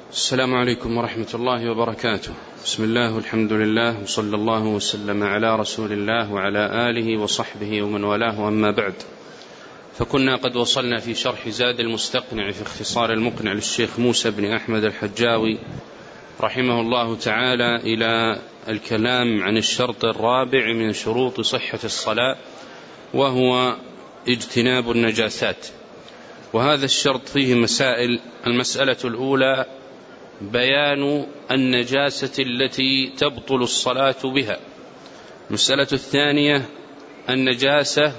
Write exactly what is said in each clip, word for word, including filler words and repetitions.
السلام عليكم ورحمة الله وبركاته. بسم الله والحمد لله وصلى الله وسلم على رسول الله وعلى آله وصحبه ومن والاه، أما بعد، فكنا قد وصلنا في شرح زاد المستقنع في اختصار المقنع للشيخ موسى بن أحمد الحجاوي رحمه الله تعالى إلى الكلام عن الشرط الرابع من شروط صحة الصلاة، وهو اجتناب النجاسات. وهذا الشرط فيه مسائل. المسألة الأولى بيان النجاسة التي تبطل الصلاة بها. المسألة الثانية النجاسة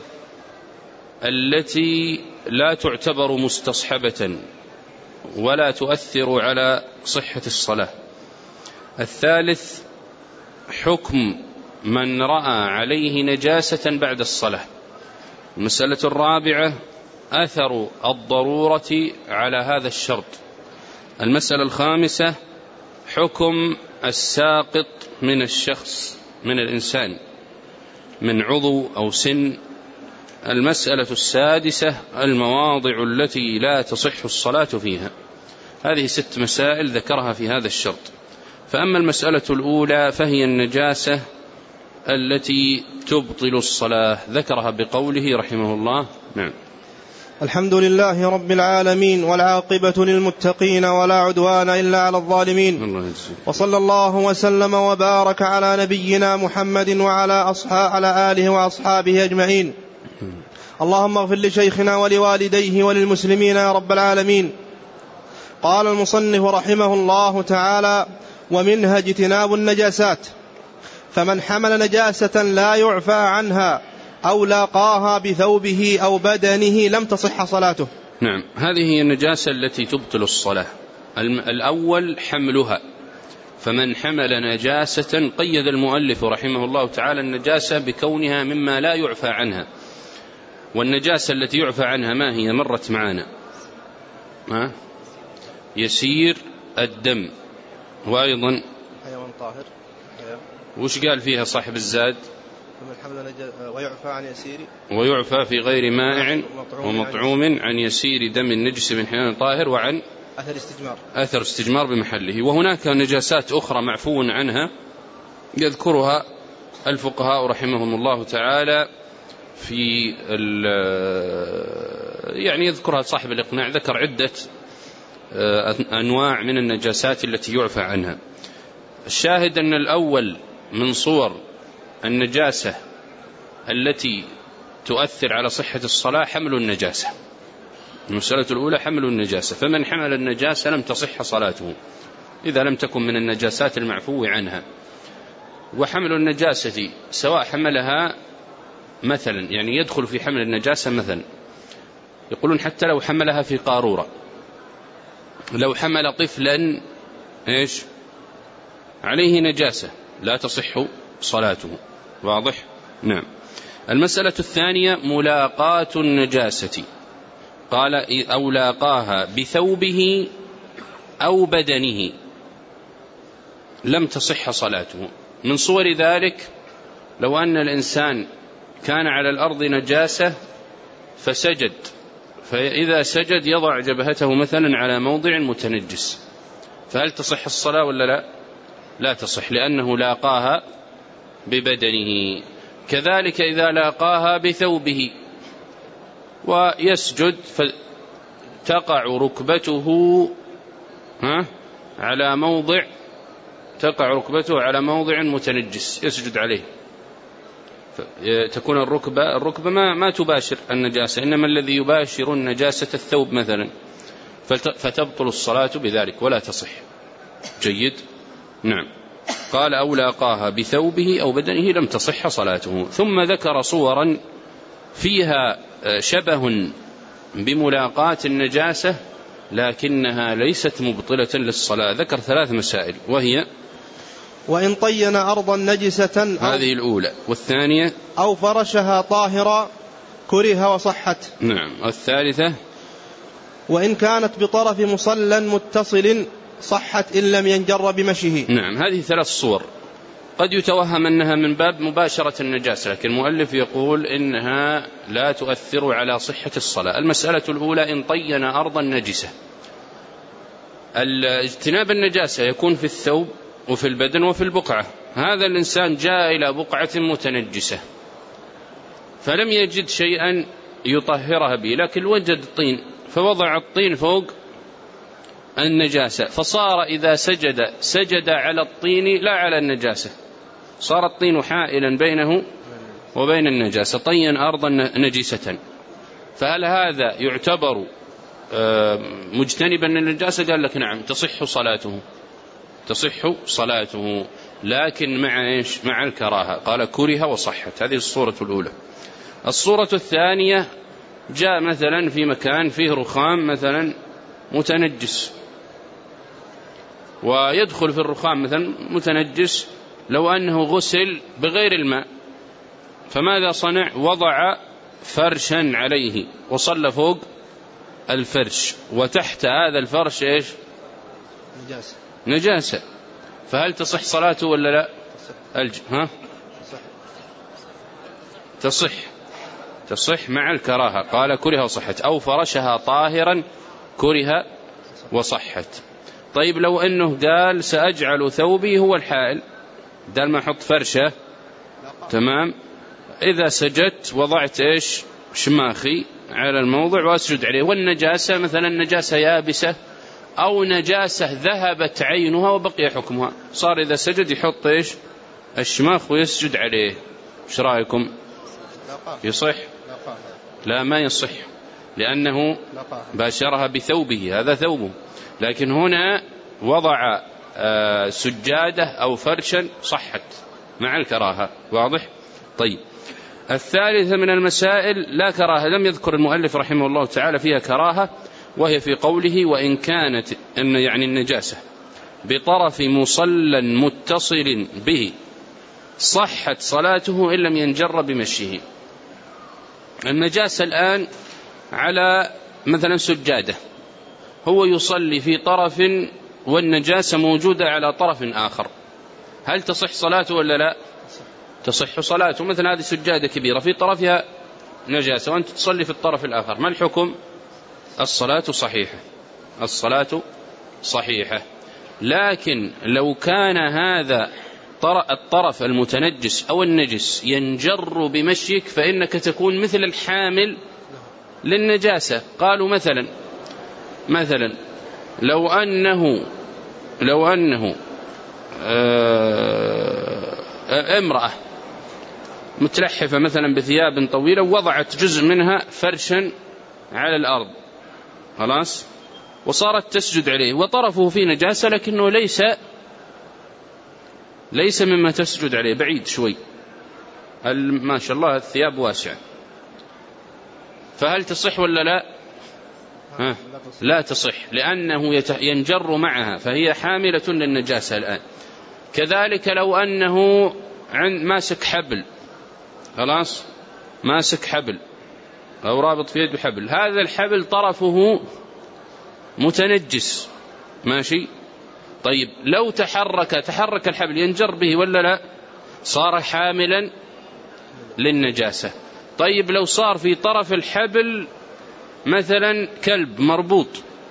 التي لا تعتبر مستصحبة ولا تؤثر على صحة الصلاة. الثالث حكم من رأى عليه نجاسة بعد الصلاة. المسألة الرابعة أثر الضرورة على هذا الشرط. المسألة الخامسة حكم الساقط من الشخص من الإنسان من عضو أو سن. المسألة السادسة المواضع التي لا تصح الصلاة فيها. هذه ست مسائل ذكرها في هذا الشرط. فأما المسألة الأولى فهي النجاسة التي تبطل الصلاة، ذكرها بقوله رحمه الله. نعم. الحمد لله رب العالمين، والعاقبة للمتقين، ولا عدوان إلا على الظالمين، وصلى الله وسلم وبارك على نبينا محمد وعلى أصحاب على آله وأصحابه أجمعين. اللهم اغفر لشيخنا ولوالديه وللمسلمين يا رب العالمين. قال المصنف رحمه الله تعالى: ومنها اجتناب النجاسات، فمن حمل نجاسة لا يعفى عنها أو لاقاها بثوبه أو بدنه لم تصح صلاته. نعم، هذه هي النجاسة التي تبطل الصلاة. الأول حملها، فمن حمل نجاسة قيد المؤلف رحمه الله تعالى النجاسة بكونها مما لا يعفى عنها. والنجاسة التي يعفى عنها ما هي؟ مرت معنا، ها؟ يسير الدم، وأيضا حيوان طاهر. وش قال فيها صاحب الزاد؟ ويعفى عن يسير ويعفى في غير مائع ومطعوم عن يسير دم النجس من حيوان طاهر، وعن أثر استجمار أثر استجمار بمحله. وهناك نجاسات أخرى معفو عنها يذكرها الفقهاء رحمهم الله تعالى في يعني يذكرها صاحب الإقناع، ذكر عدة أنواع من النجاسات التي يعفى عنها. الشاهد أن الأول من صور النجاسة التي تؤثر على صحة الصلاة حمل النجاسة. المسألة الأولى حمل النجاسة، فمن حمل النجاسة لم تصح صلاته إذا لم تكن من النجاسات المعفو عنها. وحمل النجاسة سواء حملها مثلا، يعني يدخل في حمل النجاسة مثلا، يقولون حتى لو حملها في قارورة، لو حمل طفلا إيش عليه نجاسة لا تصح صلاته. واضح؟ نعم. المسألة الثانية ملاقاة النجاسة، قال أو لاقاها بثوبه أو بدنه لم تصح صلاته. من صور ذلك لو أن الإنسان كان على الأرض نجاسة فسجد، فإذا سجد يضع جبهته مثلا على موضع متنجس، فهل تصح الصلاة ولا لا؟ لا تصح، لأنه لاقاها ببدنه. كذلك إذا لاقاها بثوبه ويسجد فتقع ركبته ها على موضع تقع ركبته على موضع متنجس يسجد عليه، تكون الركبة الركبة ما, ما تباشر النجاسة، إنما الذي يباشر النجاسة الثوب مثلا، فتبطل الصلاة بذلك ولا تصح. جيد؟ نعم. قال أو لاقاها بثوبه أو بدنه لم تصح صلاته. ثم ذكر صورا فيها شبه بملاقاة النجاسة لكنها ليست مبطلة للصلاة. ذكر ثلاث مسائل، وهي: وإن طين أرضا نجسة، هذه الأولى، والثانية أو فرشها طاهرا كره وصحت. نعم. والثالثة وإن كانت بطرف مصلى متصل صحت إن لم ينجر بمشيه. نعم. هذه ثلاث صور قد يتوهم أنها من باب مباشرة النجاسة، لكن المؤلف يقول إنها لا تؤثر على صحة الصلاة. المسألة الأولى إن طين أرضا نجسة، اجتناب النجاسة يكون في الثوب وفي البدن وفي البقعة. هذا الإنسان جاء إلى بقعة متنجسة فلم يجد شيئا يطهرها به، لكن وجد الطين فوضع الطين فوق النجاسة، فصار إذا سجد سجد على الطين لا على النجاسة، صار الطين حائلا بينه وبين النجاسة، طين أرضا نجسة. فهل هذا يعتبر مجتنبا للنجاسة؟ قال لك نعم، تصح صلاته، تصح صلاته، لكن مع إيش؟ مع الكراهة. قال كره وصحت. هذه الصورة الأولى. الصورة الثانية، جاء مثلا في مكان فيه رخام مثلا متنجس، ويدخل في الرخام مثلا متنجس لو أنه غسل بغير الماء، فماذا صنع؟ وضع فرشا عليه وصلى فوق الفرش، وتحت هذا الفرش إيش؟ نجاسة. نجاسة. فهل تصح صلاته ولا لا؟ الج... ها؟ تصح، تصح مع الكراهة. قال كره وصحت. أو فرشها طاهرا كره وصحت. طيب لو أنه قال سأجعل ثوبي هو الحائل، دال ما أحط فرشة، تمام، إذا سجدت وضعت إيش؟ شماخي على الموضع وأسجد عليه، والنجاسة مثلا نجاسة يابسة أو نجاسة ذهبت عينها وبقي حكمها، صار إذا سجد يحط إيش؟ الشماخ ويسجد عليه. إيش رأيكم؟ يصح؟ لا، ما يصح، لأنه باشرها بثوبه، هذا ثوبه، لكن هنا وضع سجادة أو فرشا صحت مع الكراهة. واضح؟ طيب، الثالثة من المسائل لا كراهة، لم يذكر المؤلف رحمه الله تعالى فيها كراهة، وهي في قوله وإن كانت أن يعني النجاسة بطرف مصلى متصل به صحت صلاته إن لم ينجر بمشيه. النجاسة الآن على مثلا سجادة، هو يصلي في طرف والنجاسة موجودة على طرف آخر، هل تصح صلاته ولا لا؟ تصح صلاته. مثلا هذه سجادة كبيرة في طرفها نجاسة وأنت تصلي في الطرف الآخر، ما الحكم؟ الصلاة صحيحة، الصلاة صحيحة. لكن لو كان هذا الطرف المتنجس أو النجس ينجر بمشيك فإنك تكون مثل الحامل للنجاسة. قالوا مثلا مثلا لو أنه لو أنه امرأة متلحفة مثلا بثياب طويلة ووضعت جزء منها فرشا على الأرض، خلاص، وصارت تسجد عليه وطرفه في نجاسة لكنه ليس ليس مما تسجد عليه، بعيد شوي، ما شاء الله الثياب واسعة، فهل تصح ولا لا؟ ها؟ لا تصح، لأنه ينجر معها فهي حاملة للنجاسة الآن. كذلك لو أنه عند ماسك حبل، خلاص، ماسك حبل أو رابط في يده حبل، هذا الحبل طرفه متنجس، ماشي، طيب لو تحرك تحرك الحبل ينجر به ولا لا؟ صار حاملا للنجاسة. طيب لو صار في طرف الحبل مثلا كلب مربوط،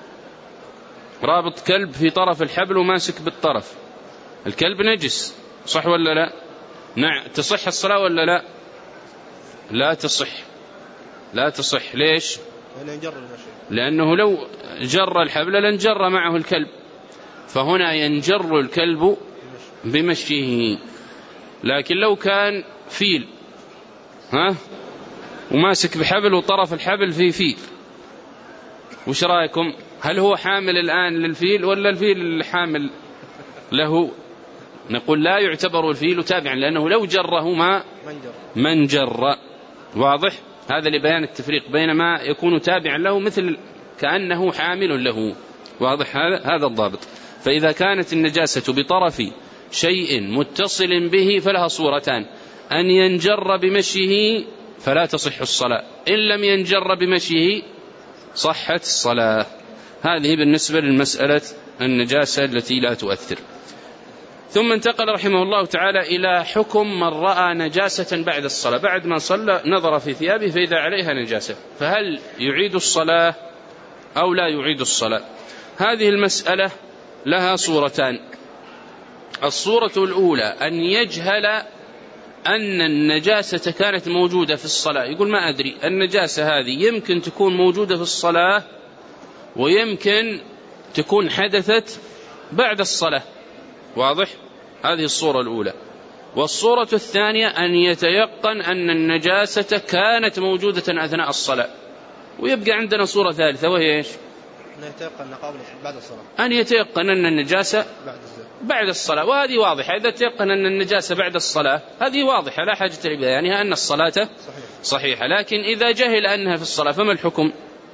رابط كلب في طرف الحبل وماسك بالطرف، الكلب نجس، صح ولا لا؟ نعم. تصح الصلاة ولا لا؟ لا تصح، لا تصح. ليش؟ لأنه لو جر الحبل لانجر معه الكلب، فهنا ينجر الكلب بمشيه. لكن لو كان فيل، ها، وماسك بحبل وطرف الحبل في فيل، وش رأيكم؟ هل هو حامل الآن للفيل ولا الفيل حامل له؟ نقول لا يعتبر الفيل تابعا، لأنه لو جره ما من جر. واضح؟ هذا لبيان التفريق بين ما يكون تابعا له مثل كأنه حامل له. واضح هذا هذا الضابط. فإذا كانت النجاسة بطرف شيء متصل به فلها صورتان: أن ينجر بمشيه فلا تصح الصلاة، إن لم ينجر بمشيه صحت الصلاة. هذه بالنسبة للمسألة النجاسة التي لا تؤثر. ثم انتقل رحمه الله تعالى إلى حكم من رأى نجاسة بعد الصلاة، بعد ما صلى نظر في ثيابه فإذا عليها نجاسة، فهل يعيد الصلاة أو لا يعيد الصلاة؟ هذه المسألة لها صورتان. الصورة الأولى أن يجهل أن النجاسة كانت موجودة في الصلاة، يقول ما أدري النجاسة هذه يمكن تكون موجودة في الصلاة ويمكن تكون حدثت بعد الصلاة. واضح؟ هذه الصورة الأولى. والصورة الثانية أن يتيقن أن النجاسة كانت موجودة أثناء الصلاة. ويبقى عندنا صورة ثالثة وهي إيش؟ يتيقن قبل بعد الصلاة، أن يتيقن أن النجاسة بعد الصلاة، وهذه واضحة. إذا تيقن أن النجاسة بعد الصلاة هذه واضحة لا حاجة لبيانها، أن الصلاة صحيحة. لكن إذا جهل أنها في الصلاة فما الحكم؟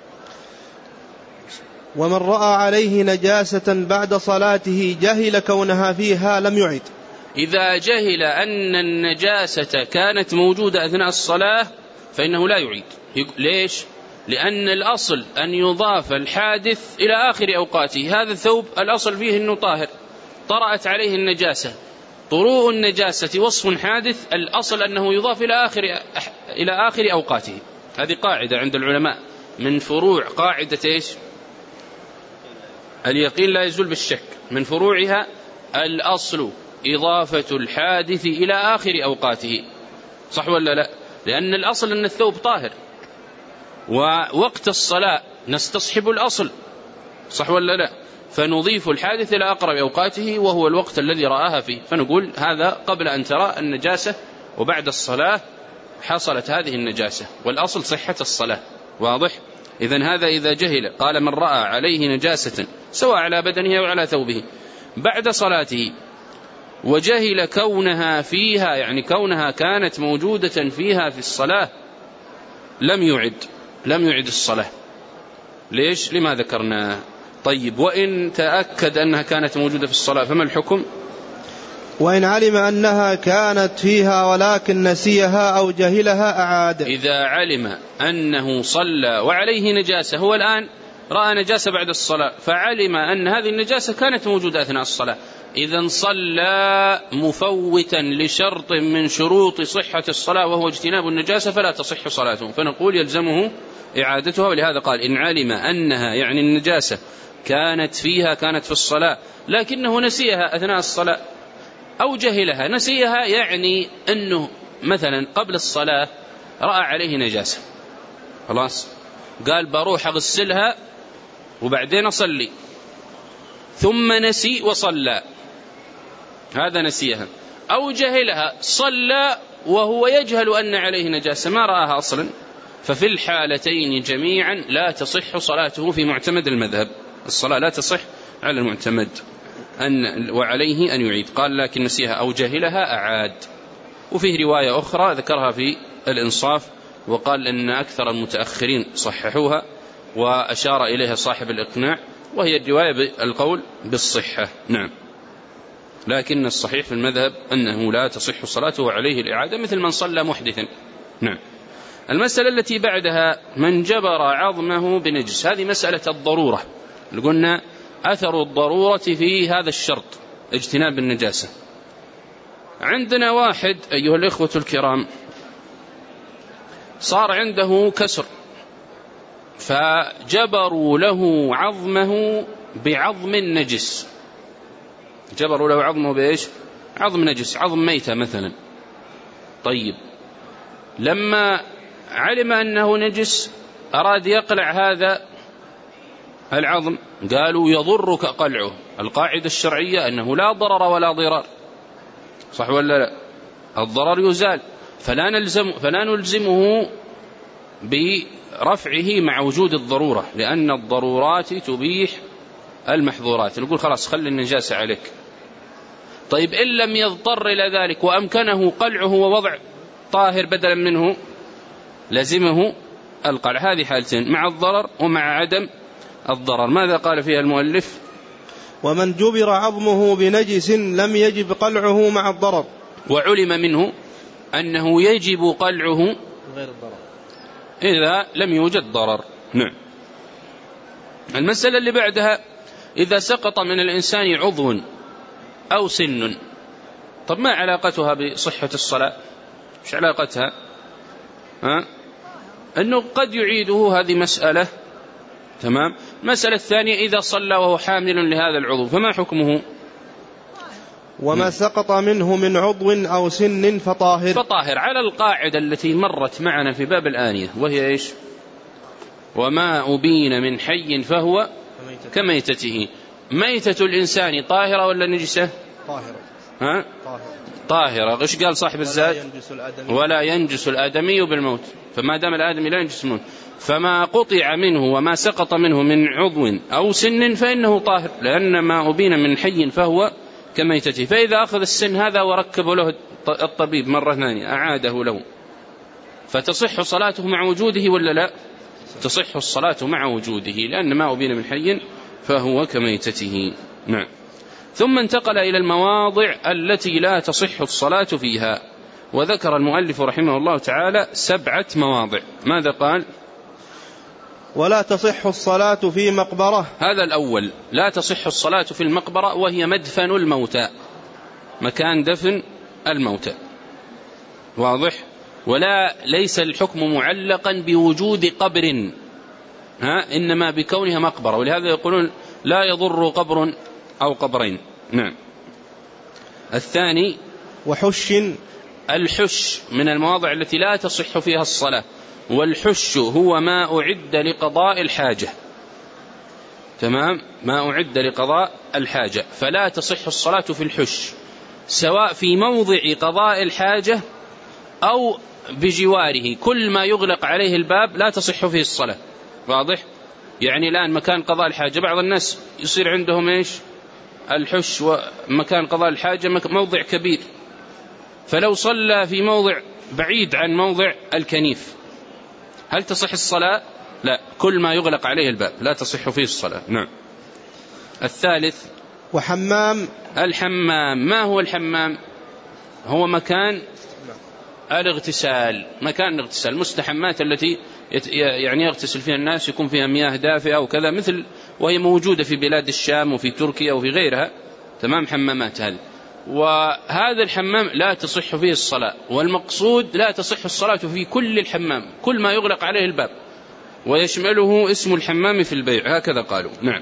ومن رأى عليه نجاسة بعد صلاته جهل كونها فيها لم يعد. إذا جهل أن النجاسة كانت موجودة أثناء الصلاة فإنه لا يعيد. ليش؟ لأن الأصل أن يضاف الحادث إلى آخر أوقاته. هذا الثوب الأصل فيه أنه طاهر، طرأت عليه النجاسة، طروء النجاسة وصف حادث، الأصل أنه يضاف إلى آخر إلى آخر أوقاته. هذه قاعدة عند العلماء من فروع قاعدة إيش؟ اليقين لا يزول بالشك. من فروعها الأصل إضافة الحادث إلى آخر أوقاته. صح ولا لا؟ لأن الأصل أن الثوب طاهر، ووقت الصلاة نستصحب الأصل. صح ولا لا؟ فنضيف الحادث إلى أقرب أوقاته وهو الوقت الذي رآها فيه، فنقول هذا قبل أن ترى النجاسة وبعد الصلاة حصلت هذه النجاسة، والأصل صحة الصلاة. واضح؟ إذن هذا إذا جهل. قال من رأى عليه نجاسة سواء على بدنه أو على ثوبه بعد صلاته وجهل كونها فيها، يعني كونها كانت موجودة فيها في الصلاة، لم يعد لم يعد الصلاة. ليش؟ لما ذكرنا. طيب وإن تأكد أنها كانت موجودة في الصلاة فما الحكم؟ وإن علم أنها كانت فيها ولكن نسيها أو جهلها أعاد. إذا علم أنه صلى وعليه نجاسة، هو الآن رأى نجاسة بعد الصلاة فعلم أن هذه النجاسة كانت موجودة أثناء الصلاة، إذن صلى مفوتا لشرط من شروط صحة الصلاة وهو اجتناب النجاسة فلا تصح صلاته، فنقول يلزمه إعادتها. ولهذا قال إن علم أنها يعني النجاسة كانت فيها كانت في الصلاة لكنه نسيها أثناء الصلاة أو جهلها. نسيها يعني أنه مثلا قبل الصلاة رأى عليه نجاسة، خلاص قال بروح أغسلها وبعدين أصلي، ثم نسي وصلى، هذا نسيها. أو جهلها صلى وهو يجهل أن عليه نجاسة ما رآها أصلا، ففي الحالتين جميعا لا تصح صلاته في معتمد المذهب. الصلاة لا تصح على المعتمد أن وعليه أن يعيد. قال لكن نسيها أو جهلها أعاد. وفيه رواية أخرى ذكرها في الإنصاف وقال أن أكثر المتأخرين صححوها وأشار إليها صاحب الإقناع، وهي الرواية بالقول بالصحة. نعم، لكن الصحيح في المذهب أنه لا تصح صلاته وعليه الإعادة مثل من صلى محدثا. نعم. المسألة التي بعدها من جبر عظمه بنجس، هذه مسألة الضرورة. قلنا أثر الضرورة في هذا الشرط اجتناب النجاسة. عندنا واحد أيها الإخوة الكرام صار عنده كسر فجبروا له عظمه بعظم نجس. جبروا له عظمه بإيش؟ عظم نجس، عظم ميتة مثلا. طيب لما علم أنه نجس أراد يقلع هذا العظم، قالوا يضرك قلعه. القاعدة الشرعية أنه لا ضرر ولا ضرار، صح ولا لا؟ الضرر يزال، فلا نلزم فلا نلزمه برفعه مع وجود الضرورة، لأن الضرورات تبيح المحظورات. نقول خلاص خلي النجاسة عليك. طيب إن لم يضطر إلى ذلك وأمكنه قلعه ووضع طاهر بدلا منه لزمه القلع. هذه حالتين، مع الضرر ومع عدم الضرر. ماذا قال فيها المؤلف؟ ومن جبر عظمه بنجس لم يجب قلعه مع الضرر. وعلم منه أنه يجب قلعه غير الضرر إذا لم يوجد ضرر. نعم. المسألة اللي بعدها إذا سقط من الإنسان عضو أو سن، طب ما علاقتها بصحة الصلاة؟ مش علاقتها؟ ها؟ أنه قد يعيده، هذه مسألة. تمام. المسألة الثانية إذا صلى وهو حامل لهذا العضو فما حكمه؟ وما سقط منه من عضو أو سن فطاهر. فطاهر على القاعدة التي مرت معنا في باب الآنية، وهي إيش؟ وما أبين من حي فهو كميتته. ميتة الإنسان طاهرة ولا نجسة؟ طاهرة. ها؟ طاهرة. غش قال صاحب الزاد؟ ولا ينجس الآدمي بالموت، فما دام الآدمي لا ينجس الموت، فما قطع منه وما سقط منه من عضو أو سن فإنه طاهر، لأن ما أبين من حي فهو كميتته. فإذا أخذ السن هذا وركب له الطبيب مرة ثانية أعاده له، فتصح صلاته مع وجوده ولا لا؟ تصح الصلاة مع وجوده، لأن ما أبين من حي فهو كميتته. نعم. ثم انتقل إلى المواضع التي لا تصح الصلاة فيها، وذكر المؤلف رحمه الله تعالى سبعة مواضع. ماذا قال؟ ولا تصح الصلاة في مقبرة. هذا الأول، لا تصح الصلاة في المقبرة، وهي مدفن الموتى، مكان دفن الموتى. واضح؟ ولا ليس الحكم معلقا بوجود قبر، ها، إنما بكونها مقبرة، ولهذا يقولون لا يضر قبر أو قبرين. نعم. الثاني وحش. الحش من المواضع التي لا تصح فيها الصلاة، والحش هو ما أعد لقضاء الحاجة. تمام، ما أعد لقضاء الحاجة، فلا تصح الصلاة في الحش، سواء في موضع قضاء الحاجة أو بجواره. كل ما يغلق عليه الباب لا تصح فيه الصلاة. واضح؟ يعني الآن مكان قضاء الحاجة بعض الناس يصير عندهم إيش؟ الحش ومكان قضاء الحاجة موضع كبير، فلو صلى في موضع بعيد عن موضع الكنيف هل تصح الصلاة؟ لا، كل ما يغلق عليه الباب لا تصح فيه الصلاة. نعم. الثالث وحمام. الحمام. ما هو الحمام؟ هو مكان الاغتسال، مكان الاغتسال، المستحمات التي يعني يغتسل فيها الناس، يكون فيها مياه دافئة وكذا، مثل وهي موجودة في بلاد الشام وفي تركيا وفي غيرها. تمام، حمامات هذه. وهذا الحمام لا تصح فيه الصلاة، والمقصود لا تصح الصلاة في كل الحمام، كل ما يغلق عليه الباب، ويشمله اسم الحمام في البيع، هكذا قالوا. نعم.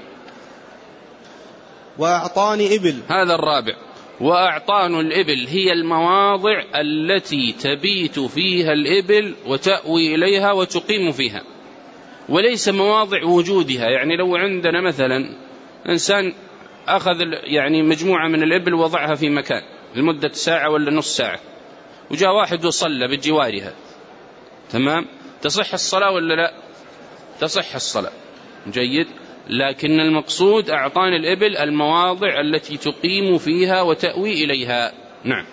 وأعطان إبل. هذا الرابع. وأعطان الإبل هي المواضع التي تبيت فيها الإبل وتأوي إليها وتقيم فيها، وليس مواضع وجودها. يعني لو عندنا مثلا إنسان أخذ يعني مجموعة من الإبل ووضعها في مكان لمدة ساعة ولا نص ساعة، وجاء واحد وصلى بجوارها، تمام، تصح الصلاة ولا لا؟ تصح الصلاة. جيد. لكن المقصود أعطان الإبل المواضع التي تقيم فيها وتأوي إليها. نعم.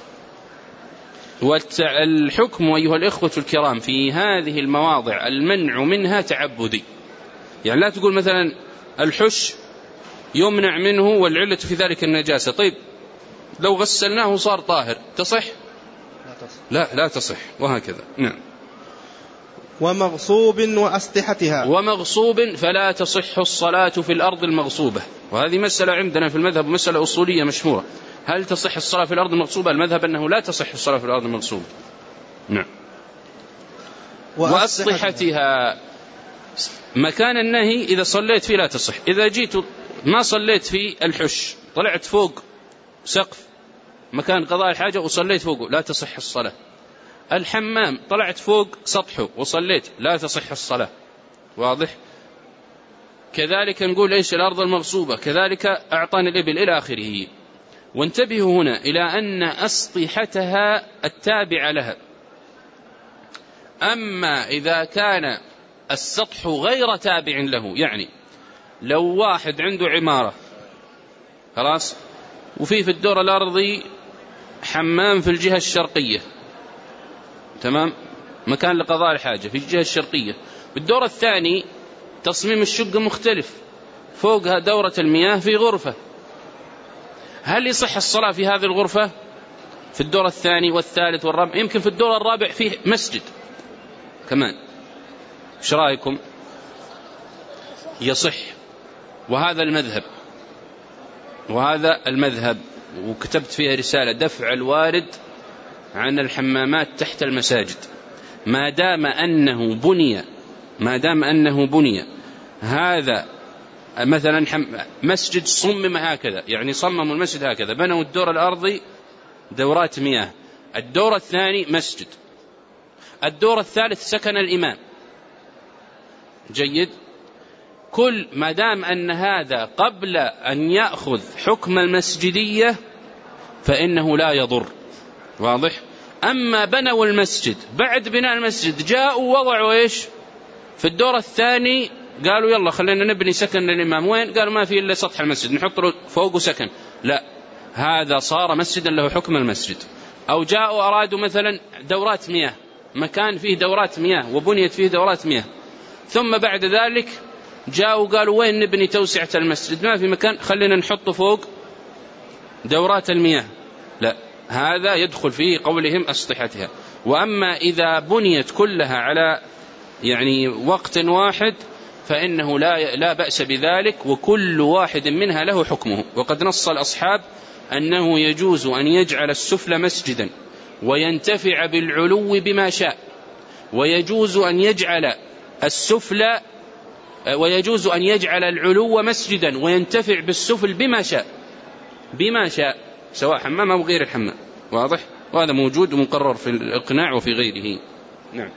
والحكم أيها الإخوة الكرام في هذه المواضع المنع منها تعبدي، يعني لا تقول مثلا الحش يمنع منه والعلة في ذلك النجاسة، طيب لو غسلناه صار طاهر تصح؟ لا لا تصح، وهكذا. نعم. ومغصوب وأسلحتها. ومغصوب فلا تصح الصلاة في الأرض المغصوبة، وهذه مسألة عندنا في المذهب مسألة أصولية مشهورة، هل تصح الصلاة في الأرض المغصوبة؟ المذهب أنه لا تصح الصلاة في الأرض المغصوبة. نعم. وأسلحتها مكان النهي إذا صليت فيه لا تصح. إذا جيت ما صليت في الحش، طلعت فوق سقف مكان قضاء الحاجة وصليت فوقه لا تصح الصلاة. الحمام طلعت فوق سطحه وصليت لا تصح الصلاة. واضح؟ كذلك نقول إيش الأرض المغصوبة، كذلك أعطان الإبل إلى آخره. وانتبهوا هنا إلى أن أسطحتها التابع لها. أما إذا كان السطح غير تابع له، يعني لو واحد عنده عمارة خلاص وفيه في الدور الأرضي حمام في الجهة الشرقية، تمام، مكان لقضاء الحاجة في الجهة الشرقية، بالدور الثاني تصميم الشقة مختلف، فوقها دورة المياه في غرفة، هل يصح الصلاة في هذه الغرفة؟ في الدور الثاني والثالث والرابع، يمكن في الدور الرابع فيه مسجد كمان، ايش رأيكم؟ يصح. وهذا المذهب وهذا المذهب وكتبت فيها رسالة دفع الوارد عن الحمامات تحت المساجد، ما دام أنه بني ما دام أنه بني هذا مثلا مسجد صمم هكذا، يعني صمموا المسجد هكذا، بنوا الدور الأرضي دورات مياه، الدور الثاني مسجد، الدور الثالث سكن الإمام، جيد، كل ما دام أن هذا قبل أن يأخذ حكم المسجدية فإنه لا يضر، واضح. أما بنوا المسجد بعد بناء المسجد جاءوا وضعوا إيش في الدور الثاني، قالوا يلا خلينا نبني سكن للإمام، وين؟ قالوا ما في إلا سطح المسجد نحط له فوقه سكن، لا، هذا صار مسجدا له حكم المسجد. أو جاءوا أرادوا مثلا دورات مياه، مكان فيه دورات مياه وبنيت فيه دورات مياه، ثم بعد ذلك جاءوا قالوا وين نبني توسعة المسجد؟ ما في مكان، خلينا نحط فوق دورات المياه، لا، هذا يدخل فيه قولهم أسطحتها. وأما إذا بنيت كلها على يعني وقت واحد فإنه لا, لا بأس بذلك، وكل واحد منها له حكمه. وقد نص الأصحاب أنه يجوز أن يجعل السفل مسجدا وينتفع بالعلو بما شاء، ويجوز أن يجعل السفل ويجوز أن يجعل العلو مسجدا وينتفع بالسفل بما شاء، بما شاء، سواء حمام أو غير الحمام، واضح. وهذا موجود ومقرر في الإقناع وفي غيره. نعم.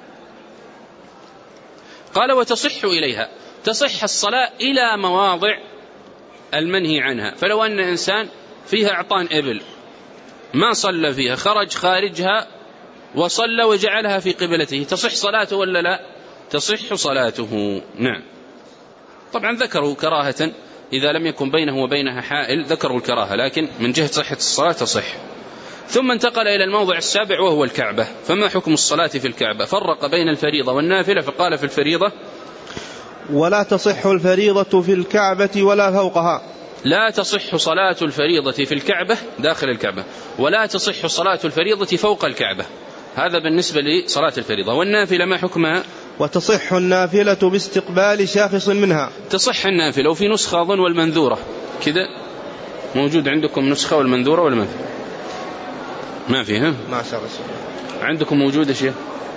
قال وتصح إليها، تصح الصلاة إلى مواضع المنهي عنها. فلو أن إنسان فيها أعطان إبل ما صلى فيها، خرج خارجها وصلى وجعلها في قبلته، تصح صلاته ولا لا؟ تصح صلاته. نعم. طبعا ذكروا كراهة إذا لم يكن بينه وبينها حائل، ذكروا الكراهة، لكن من جهة صحة الصلاة تصح. ثم انتقل إلى الموضع السابع وهو الكعبة. فما حكم الصلاة في الكعبة؟ فرق بين الفريضة والنافلة، فقال في الفريضة ولا تصح الفريضة في الكعبة ولا فوقها. لا تصح صلاة الفريضة في الكعبة داخل الكعبة، ولا تصح صلاة الفريضة فوق الكعبة. هذا بالنسبة لصلاة الفريضة. والنافلة ما حكمها؟ وتصح النافلة باستقبال شاخص منها. تصح النافلة. وفي نسخة أظن والمنذورة كذا، موجود عندكم نسخة والمنذورة ولا ما في؟ ما فيها؟ ما شاء الله. عندكم موجودة شيء؟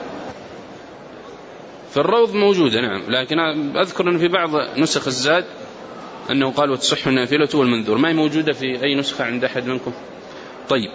في الروض موجودة نعم، لكن أذكر أن في بعض نسخ الزاد أنه قال وتصح النافلة والمنذور، ما هي موجودة في أي نسخة عند أحد منكم؟ طيب،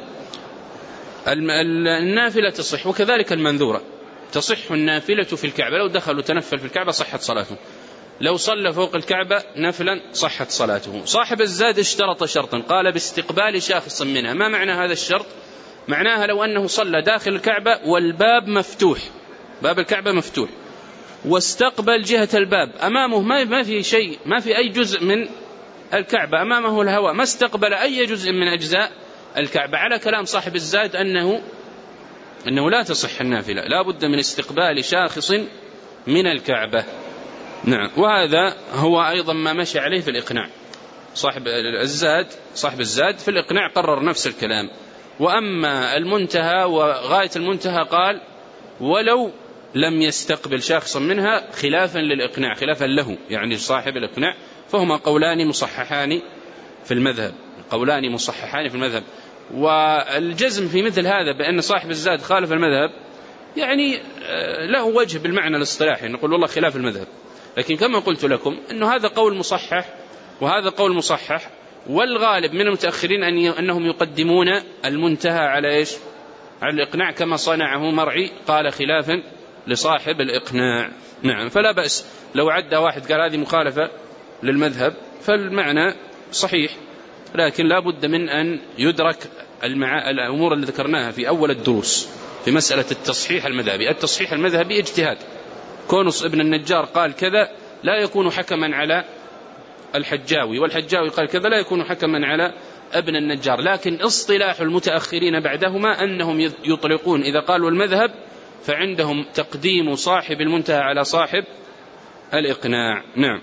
النافلة تصح، وكذلك المنذورة تصح النافلة في الكعبة. لو دخل وتنفل في الكعبة صحت صلاته، لو صلى فوق الكعبة نفلا صحت صلاته. صاحب الزاد اشترط شرطا، قال باستقبال شاخص منها. ما معنى هذا الشرط؟ معناها لو أنه صلى داخل الكعبة والباب مفتوح، باب الكعبة مفتوح، واستقبل جهة الباب، أمامه ما في شيء، ما في أي جزء من الكعبة، أمامه الهواء، ما استقبل أي جزء من أجزاء الكعبة، على كلام صاحب الزاد أنه أنه لا تصح النافلة، لا بد من استقبال شاخص من الكعبة. نعم. وهذا هو أيضا ما مشى عليه في الإقناع صاحب الزاد، صاحب الزاد في الإقناع قرر نفس الكلام. وأما المنتهى وغاية المنتهى قال ولو لم يستقبل شاخصا منها، خلافا للإقناع، خلافا له يعني صاحب الإقناع. فهما قولان مصححان في المذهب، قولان مصححان في المذهب. والجزم في مثل هذا بأن صاحب الزاد خالف المذهب يعني له وجه بالمعنى الاصطلاحي، نقول والله خلاف المذهب، لكن كما قلت لكم أنه هذا قول مصحح وهذا قول مصحح، والغالب من المتأخرين أن أنهم يقدمون المنتهى على إيش؟ على الإقناع، كما صنعه مرعي قال خلافا لصاحب الإقناع. نعم. فلا بأس لو عدى واحد قال هذه مخالفة للمذهب فالمعنى صحيح، لكن لا بد من أن يدرك المع... الأمور اللي ذكرناها في أول الدروس في مسألة التصحيح المذهبي. التصحيح المذهبي اجتهاد، كونس ابن النجار قال كذا لا يكون حكما على الحجاوي، والحجاوي قال كذا لا يكون حكما على ابن النجار. لكن اصطلاح المتأخرين بعدهما أنهم يطلقون إذا قالوا المذهب فعندهم تقديم صاحب المنتهى على صاحب الإقناع. نعم.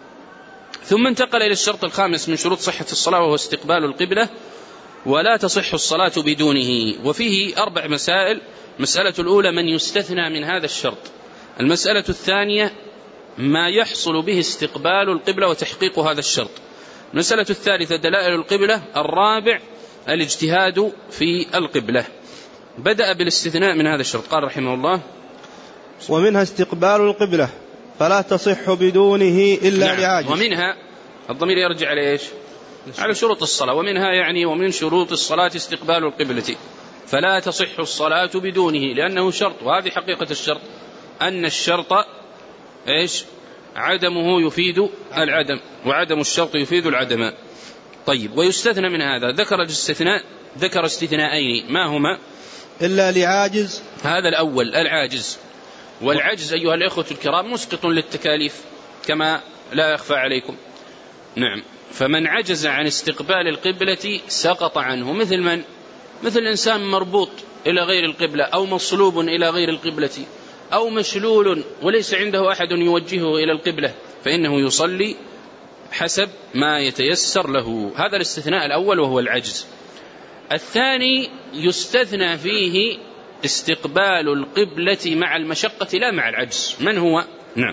ثم انتقل إلى الشرط الخامس من شروط صحة الصلاة وهو استقبال القبلة، ولا تصح الصلاة بدونه. وفيه أربع مسائل. مسألة الأولى من يستثنى من هذا الشرط. المسألة الثانية ما يحصل به استقبال القبلة وتحقيق هذا الشرط. المسألة الثالثة دلائل القبلة. الرابع الاجتهاد في القبلة. بدأ بالاستثناء من هذا الشرط، قال رحمه الله ومنها استقبال القبلة، فلا تصح بدونه إلا نعم. لعاجز. ومنها الضمير يرجع على إيش؟ على شروط الصلاة. ومنها يعني ومن شروط الصلاة استقبال القبلة، فلا تصح الصلاة بدونه لأنه شرط، وهذه حقيقة الشرط، أن الشرط إيش؟ عدمه يفيد العدم، وعدم الشرط يفيد العدم. طيب، ويستثنى من هذا، ذكر الاستثناء، ذكر استثناءين، ما هما؟ إلا لعاجز. هذا الأول العاجز، والعجز أيها الإخوة الكرام مسقط للتكاليف كما لا يخفى عليكم. نعم. فمن عجز عن استقبال القبلة سقط عنه، مثل من؟ مثل إنسان مربوط إلى غير القبلة، أو مصلوب إلى غير القبلة، أو مشلول وليس عنده أحد يوجهه إلى القبلة، فإنه يصلي حسب ما يتيسر له. هذا الاستثناء الأول وهو العجز. الثاني يستثنى فيه استقبال القبلة مع المشقة لا مع العجز. من هو؟ نعم.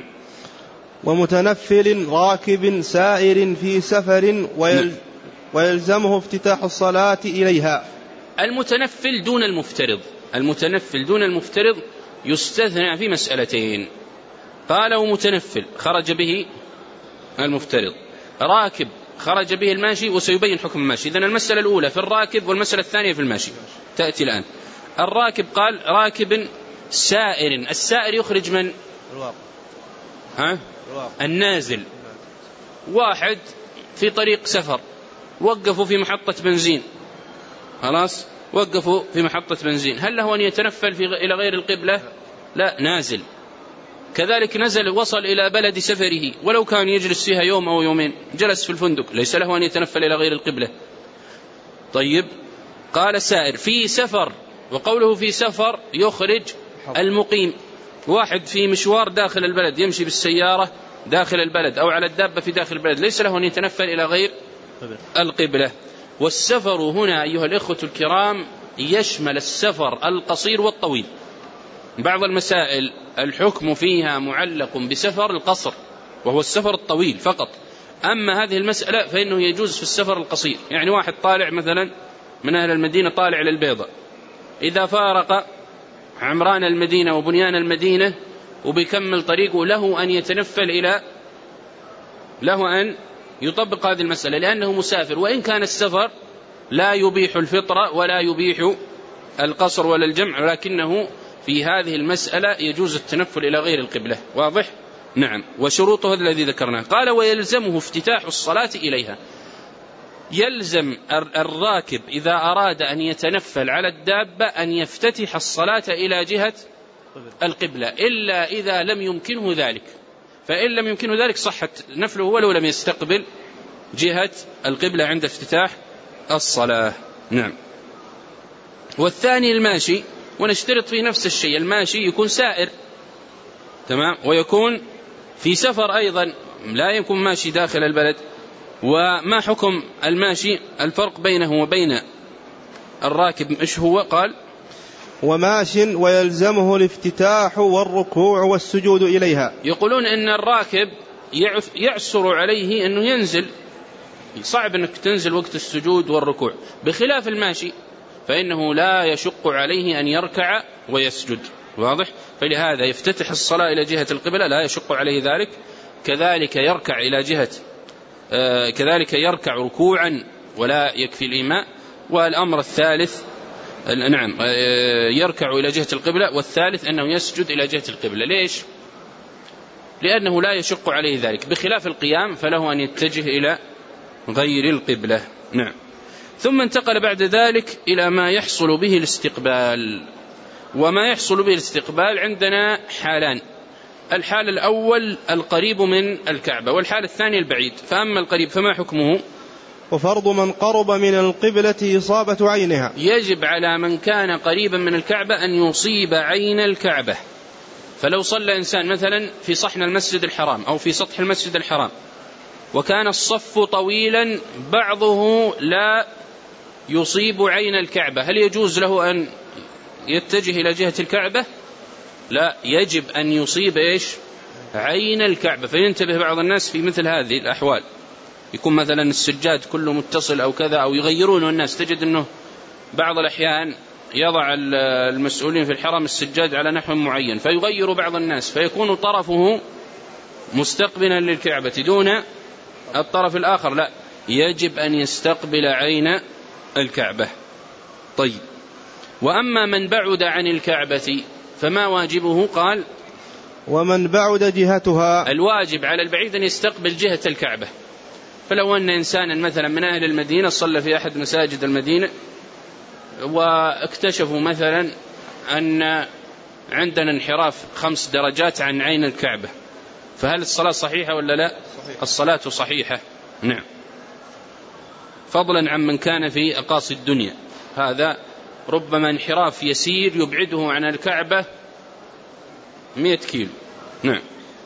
ومتنفل راكب سائر في سفر ويل ويلزمه افتتاح الصلاة إليها. المتنفل دون المفترض، المتنفل دون المفترض يستثنى في مسألتين. قالوا متنفل خرج به المفترض، راكب خرج به الماشي، وسيبين حكم الماشي. إذن المسألة الأولى في الراكب، والمسألة الثانية في الماشي تأتي الآن. الراكب قال راكب سائر، السائر يخرج من؟ ها؟ النازل. واحد في طريق سفر وقفوا في محطة بنزين، خلاص وقفوا في محطة بنزين، هل له أن يتنفل في إلى غير القبلة؟ لا، نازل. كذلك نزل وصل إلى بلد سفره، ولو كان يجلس فيها يوم أو يومين، جلس في الفندق، ليس له أن يتنفل إلى غير القبلة. طيب، قال سائر في سفر، وقوله في سفر يخرج المقيم. واحد في مشوار داخل البلد يمشي بالسيارة داخل البلد أو على الدابة في داخل البلد، ليس له أن يتنفل إلى غير القبلة. والسفر هنا أيها الإخوة الكرام يشمل السفر القصير والطويل. بعض المسائل الحكم فيها معلق بسفر القصر وهو السفر الطويل فقط، أما هذه المسألة فإنه يجوز في السفر القصير. يعني واحد طالع مثلا من أهل المدينة طالع للبيضة، إذا فارق عمران المدينة وبنيان المدينة وبيكمل طريقه، له أن يتنفل إلى له أن يطبق هذه المسألة لأنه مسافر، وإن كان السفر لا يبيح الفطرة ولا يبيح القصر ولا الجمع، ولكنه في هذه المسألة يجوز التنفل إلى غير القبلة. واضح؟ نعم. وشروطه الذي ذكرناه. قال ويلزمه افتتاح الصلاة إليها. يلزم الراكب إذا أراد أن يتنفل على الدابة أن يفتتح الصلاة إلى جهة القبلة، إلا إذا لم يمكنه ذلك، فإن لم يمكنه ذلك صحت نفله ولو لم يستقبل جهة القبلة عند افتتاح الصلاة. نعم. والثاني الماشي، ونشترط فيه نفس الشيء، الماشي يكون سائر، تمام، ويكون في سفر أيضا، لا يكون ماشي داخل البلد. وما حكم الماشي؟ الفرق بينه وبين الراكب إيش هو؟ قال وماش ويلزمه الافتتاح والركوع والسجود إليها. يقولون إن الراكب يعسر عليه أنه ينزل، صعب أنك تنزل وقت السجود والركوع، بخلاف الماشي فإنه لا يشق عليه أن يركع ويسجد. واضح؟ فلهذا يفتتح الصلاة إلى جهة القبلة، لا يشق عليه ذلك. كذلك يركع إلى جهة آه كذلك يركع ركوعا ولا يكفي الإيماء. والأمر الثالث نعم آه يركع إلى جهة القبلة، والثالث أنه يسجد إلى جهة القبلة. ليش؟ لأنه لا يشق عليه ذلك، بخلاف القيام فله أن يتجه إلى غير القبلة. نعم. ثم انتقل بعد ذلك إلى ما يحصل به الاستقبال. وما يحصل به الاستقبال عندنا حالان، الحال الأول القريب من الكعبة، والحال الثاني البعيد. فأما القريب فما حكمه؟ وفرض من قرب من القبلة إصابة عينها. يجب على من كان قريبا من الكعبة أن يصيب عين الكعبة. فلو صلى إنسان مثلا في صحن المسجد الحرام أو في سطح المسجد الحرام وكان الصف طويلا بعضه لا يصيب عين الكعبة، هل يجوز له أن يتجه إلى جهة الكعبة؟ لا، يجب أن يصيب إيش؟ عين الكعبة. فينتبه بعض الناس في مثل هذه الأحوال، يكون مثلا السجاد كله متصل أو كذا، أو يغيرونه الناس. تجد أنه بعض الأحيان يضع المسؤولين في الحرم السجاد على نحو معين، فيغير بعض الناس فيكون طرفه مستقبلا للكعبة دون الطرف الآخر، لا، يجب أن يستقبل عين الكعبة. طيب، وأما من بعد عن الكعبة فما واجبه؟ قال ومن بعد جهتها، الواجب على البعيد أن يستقبل جهة الكعبة. فلو أن إنسانا مثلا من أهل المدينة صلى في أحد مساجد المدينة واكتشفوا مثلا أن عندنا انحراف خمس درجات عن عين الكعبة، فهل الصلاة صحيحة ولا لا؟ صحيح. الصلاة صحيحة، نعم، فضلا عن من كان في أقاصي الدنيا، هذا ربما انحراف يسير يبعده عن الكعبة مئة كيلو، نعم.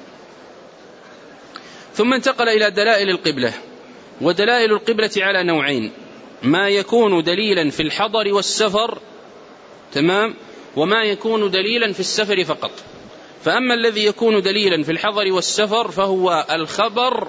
ثم انتقل إلى دلائل القبلة. ودلائل القبلة على نوعين: ما يكون دليلا في الحضر والسفر، تمام، وما يكون دليلا في السفر فقط. فأما الذي يكون دليلا في الحضر والسفر فهو الخبر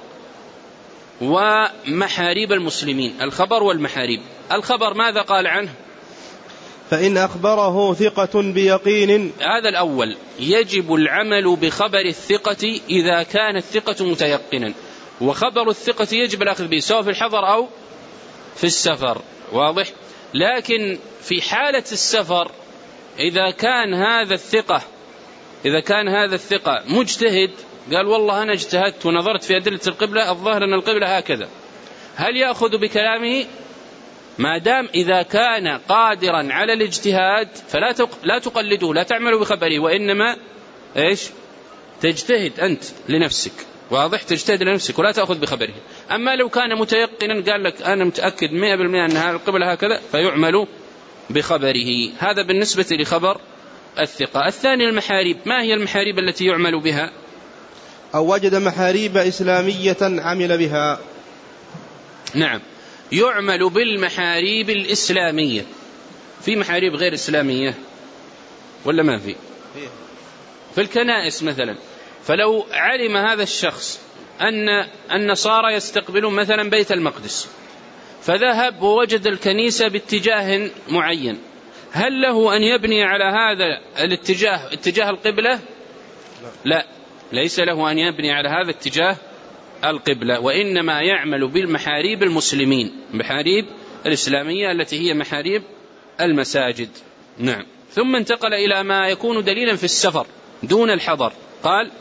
ومحاريب المسلمين. الخبر والمحاريب. الخبر ماذا قال عنه؟ فإن أخبره ثقة بيقين، هذا الأول، يجب العمل بخبر الثقة إذا كان الثقة متيقنا، وخبر الثقة يجب الأخذ به سواء في الحضر أو في السفر، واضح؟ لكن في حالة السفر إذا كان هذا الثقة إذا كان هذا الثقة مجتهد، قال والله أنا اجتهدت ونظرت في أدلة القبلة، الظاهر أن القبلة هكذا، هل يأخذ بكلامه؟ ما دام إذا كان قادرا على الاجتهاد فلا لا تقلده، لا تعمل بخبره، وإنما إيش؟ تجتهد أنت لنفسك، واضح؟ تجتهد لنفسك ولا تأخذ بخبره. أما لو كان متيقنا قال لك أنا متأكد مئة بالمئة أن القبلة هكذا، فيعمل بخبره. هذا بالنسبة لخبر الثقة. الثاني المحاريب. ما هي المحاريب التي يعمل بها؟ أو وجد محاريب إسلامية عمل بها. نعم، يعمل بالمحاريب الإسلامية. في محاريب غير إسلامية ولا ما في؟ في الكنائس مثلا، فلو علم هذا الشخص أن النصارى يستقبلون مثلا بيت المقدس، فذهب ووجد الكنيسة باتجاه معين، هل له أن يبني على هذا الاتجاه اتجاه القبلة؟ لا، ليس له أن يبني على هذا اتجاه القبلة، وإنما يعمل بالمحاريب المسلمين، محاريب الإسلامية التي هي محاريب المساجد. نعم. ثم انتقل إلى ما يكون دليلا في السفر دون الحضر. قال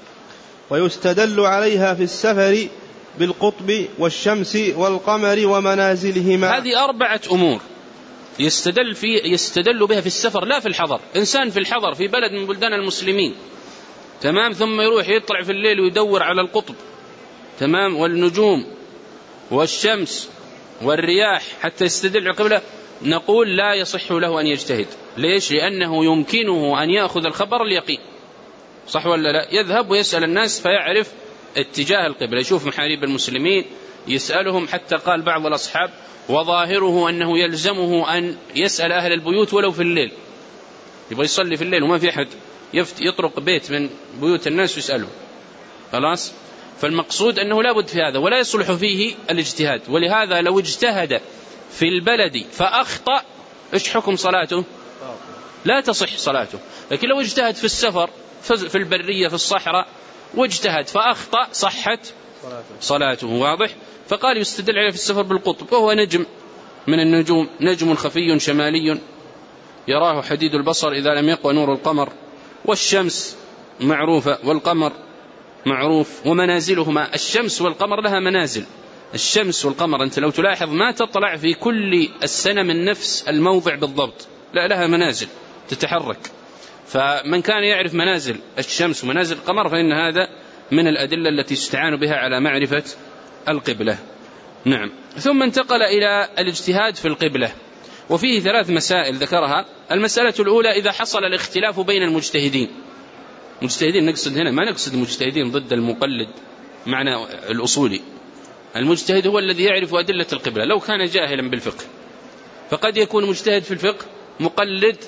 ويستدل عليها في السفر بالقطب والشمس والقمر ومنازلهما. هذه أربعة أمور يستدل, في يستدل بها في السفر لا في الحضر. إنسان في الحضر في بلد من بلدان المسلمين، تمام، ثم يروح يطلع في الليل ويدور على القطب، تمام، والنجوم والشمس والرياح حتى يستدل على القبلة، نقول لا يصح له أن يجتهد. ليش؟ لأنه يمكنه أن يأخذ الخبر اليقين، صح ولا لا؟ يذهب ويسأل الناس فيعرف اتجاه القبلة، يشوف محاريب المسلمين يسألهم. حتى قال بعض الأصحاب وظاهره أنه يلزمه أن يسأل أهل البيوت ولو في الليل، يبغى يصلي في الليل وما في أحد، يطرق بيت من بيوت الناس ويسأله، خلاص. فالمقصود أنه لا بد في هذا، ولا يصلح فيه الاجتهاد. ولهذا لو اجتهد في البلد فأخطأ، إيش حكم صلاته؟ لا تصح صلاته. لكن لو اجتهد في السفر في البرية في الصحراء واجتهد فأخطأ صحت صلاته، واضح؟ فقال يستدل عليه في السفر بالقطب، وهو نجم من النجوم، نجم خفي شمالي يراه حديد البصر إذا لم يقوى نور القمر. والشمس معروفة والقمر معروف، ومنازلهما. الشمس والقمر لها منازل. الشمس والقمر أنت لو تلاحظ ما تطلع في كل السنة من نفس الموضع بالضبط، لا، لها منازل تتحرك. فمن كان يعرف منازل الشمس ومنازل القمر فإن هذا من الأدلة التي يستعان بها على معرفة القبلة. نعم. ثم انتقل إلى الاجتهاد في القبلة، وفيه ثلاث مسائل ذكرها. المسألة الأولى إذا حصل الاختلاف بين المجتهدين. مجتهدين نقصد هنا، ما نقصد مجتهدين ضد المقلد معنى الأصولي. المجتهد هو الذي يعرف أدلة القبلة. لو كان جاهلا بالفقه فقد يكون مجتهد في الفقه مقلد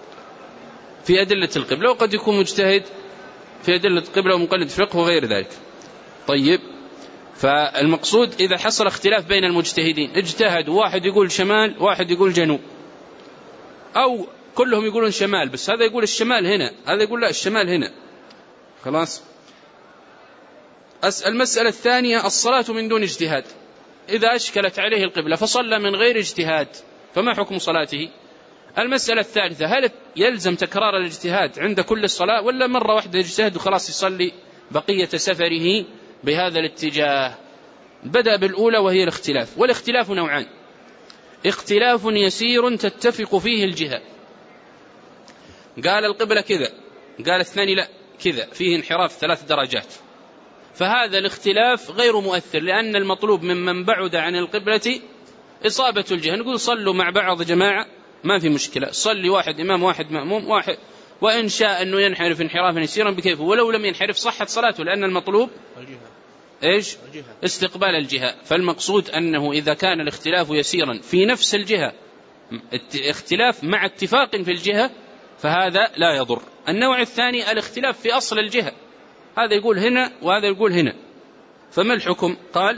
في أدلة القبلة، وقد يكون مجتهد في أدلة القبلة ومقلد في الفقه وغير ذلك. طيب، فالمقصود إذا حصل اختلاف بين المجتهدين، اجتهد واحد يقول شمال واحد يقول جنوب، أو كلهم يقولون شمال بس هذا يقول الشمال هنا هذا يقول لا الشمال هنا، خلاص. المسألة الثانية الصلاة من دون اجتهاد، إذا أشكلت عليه القبلة فصلى من غير اجتهاد فما حكم صلاته؟ المسألة الثالثة هل يلزم تكرار الاجتهاد عند كل الصلاة ولا مرة واحدة يجتهد وخلاص يصلي بقية سفره بهذا الاتجاه؟ بدأ بالأولى وهي الاختلاف، والاختلاف نوعان: اختلاف يسير تتفق فيه الجهة، قال القبلة كذا، قال الثاني لا كذا، فيه انحراف ثلاث درجات، فهذا الاختلاف غير مؤثر، لأن المطلوب ممن بعد عن القبلة إصابة الجهة. نقول صلوا مع بعض جماعة ما في مشكلة، صلي واحد إمام واحد مأموم واحد، وإن شاء أنه ينحرف انحرافا يسيرا بكيفه، ولو لم ينحرف صحت صلاته، لأن المطلوب الجهة. إيش؟ الجهة. استقبال الجهة. فالمقصود أنه إذا كان الاختلاف يسيرا في نفس الجهة، اختلاف مع اتفاق في الجهة، فهذا لا يضر. النوع الثاني الاختلاف في أصل الجهة، هذا يقول هنا وهذا يقول هنا، فما الحكم؟ قال: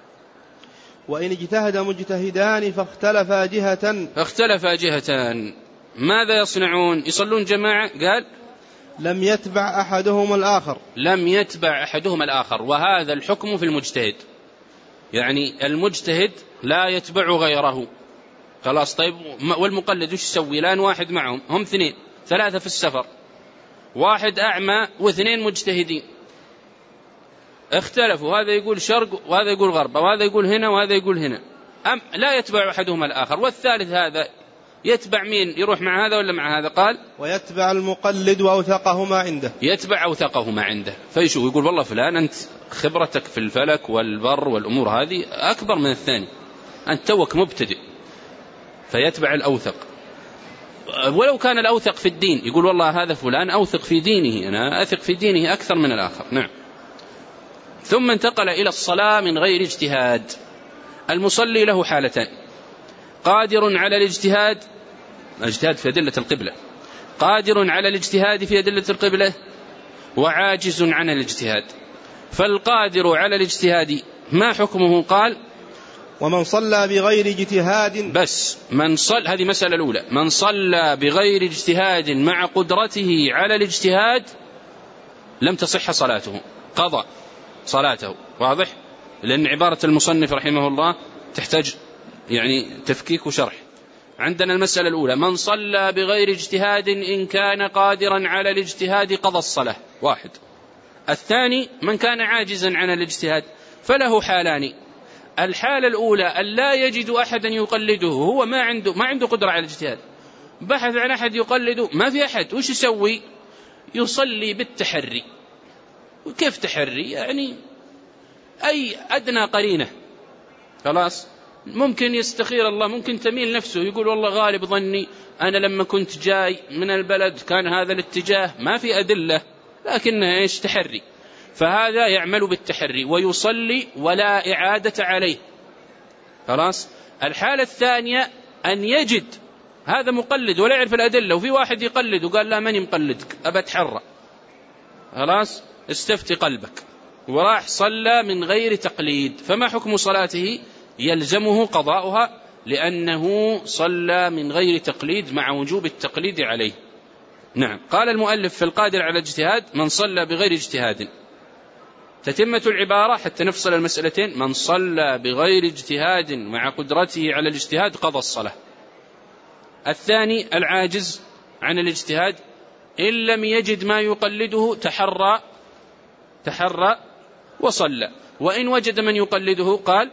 وإن اجتهد مجتهدان فاختلفا جهة فاختلفا جهتان ماذا يصنعون؟ يصلون جماعة؟ قال: لم يتبع أحدهما الآخر. لم يتبع أحدهما الآخر، وهذا الحكم في المجتهد، يعني المجتهد لا يتبع غيره. خلاص طيب، والمقلد وش يسوي؟ لان واحد معهم، هم اثنين ثلاثة في السفر، واحد أعمى واثنين مجتهدين، اختلفوا، هذا يقول شرق وهذا يقول غرب، وهذا يقول هنا وهذا يقول هنا، أم لا يتبع أحدهما الآخر، والثالث هذا يتبع مين؟ يروح مع هذا ولا مع هذا؟ قال: ويتبع المقلد وأوثقهما عنده. يتبع أوثقهما عنده، فيشوف يقول والله فلان أنت خبرتك في الفلك والبر والأمور هذه أكبر من الثاني، أنت توك مبتدئ، فيتبع الأوثق. ولو كان الأوثق في الدين يقول والله هذا فلان أوثق في دينه، أنا أثق في دينه أكثر من الآخر. نعم. ثم انتقل إلى الصلاة من غير اجتهاد. المصلي له حالتان: قادر على الاجتهاد، اجتهاد في أدلة القبلة، قادر على الاجتهاد في أدلة القبلة، وعاجز عن الاجتهاد. فالقادر على الاجتهاد ما حكمه؟ قال: ومن صلى بغير اجتهاد. بس من صلى، هذه مسألة الأولى، من صلى بغير اجتهاد مع قدرته على الاجتهاد لم تصح صلاته، قضى صلاته. واضح؟ لأن عبارة المصنف رحمه الله تحتاج يعني تفكيك وشرح. عندنا المسألة الأولى: من صلى بغير اجتهاد إن كان قادرا على الاجتهاد قضى الصلاة، واحد. الثاني: من كان عاجزا عن الاجتهاد، فله حالان: الحالة الأولى أن لا يجد أحدا يقلده، هو ما عنده ما عنده قدرة على الاجتهاد، بحث عن أحد يقلده ما في أحد، وش يسوي؟ يصلي بالتحري. وكيف تحري؟ يعني أي أدنى قرينة، خلاص ممكن يستخير الله، ممكن تميل نفسه يقول والله غالب ظني أنا لما كنت جاي من البلد كان هذا الاتجاه، ما في أدلة لكنها إيش؟ تحري. فهذا يعمل بالتحري ويصلي ولا إعادة عليه. خلاص. الحالة الثانية أن يجد هذا مقلد ولا يعرف الأدلة، وفي واحد يقلد وقال لا ماني مقلدك أبى أتحرى، خلاص استفتي قلبك، وراح صلى من غير تقليد، فما حكم صلاته؟ يلزمه قضاؤها لأنه صلى من غير تقليد مع وجوب التقليد عليه. نعم. قال المؤلف في القادر على الاجتهاد: من صلى بغير اجتهاد. تتمة العبارة حتى نفصل المسألتين: من صلى بغير اجتهاد مع قدرته على الاجتهاد قضى الصلاة. الثاني: العاجز عن الاجتهاد إن لم يجد ما يقلده تحرى تحرى وصلى، وإن وجد من يقلده قال: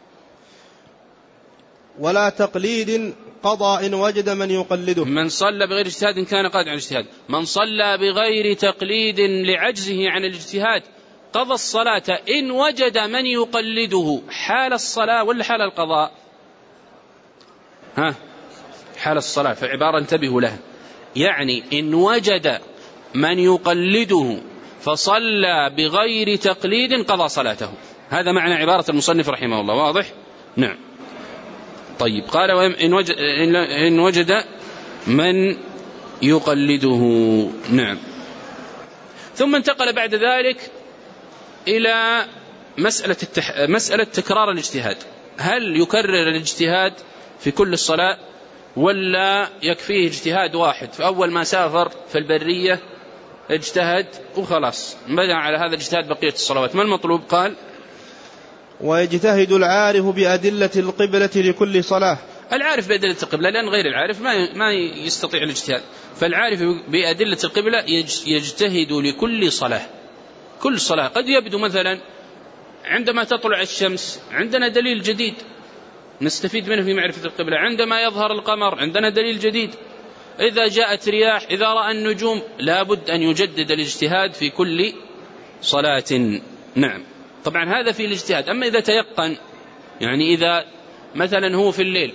ولا تقليد قضى إن وجد من يقلده. من صلى بغير اجتهاد كان قادر على الاجتهاد. من صلى بغير تقليد لعجزه عن الاجتهاد قضى الصلاة إن وجد من يقلده. حال الصلاة ولا حال القضاء؟ ها، حال الصلاة، فعبارة انتبهوا لها، يعني إن وجد من يقلده فصلى بغير تقليد قضى صلاته. هذا معنى عبارة المصنف رحمه الله. واضح؟ نعم. طيب. قال: إن وجد, إن وجد من يقلده. نعم. ثم انتقل بعد ذلك إلى مسألة, التح... مسألة تكرار الاجتهاد. هل يكرر الاجتهاد في كل الصلاة ولا يكفيه اجتهاد واحد؟ فأول ما سافر في البرية اجتهد وخلاص، بنى على هذا الاجتهاد بقية الصلوات. ما المطلوب؟ قال ويجتهد العارف بأدلة القبلة لكل صلاة. العارف بأدلة القبلة، لأن غير العارف ما ما يستطيع الاجتهاد، فالعارف بأدلة القبلة يجتهد لكل صلاة. كل صلاة قد يبدو مثلا عندما تطلع الشمس عندنا دليل جديد نستفيد منه في معرفة القبلة، عندما يظهر القمر عندنا دليل جديد، إذا جاءت رياح، إذا رأى النجوم، لابد أن يجدد الاجتهاد في كل صلاة. نعم، طبعا هذا في الاجتهاد. أما إذا تيقن، يعني إذا مثلا هو في الليل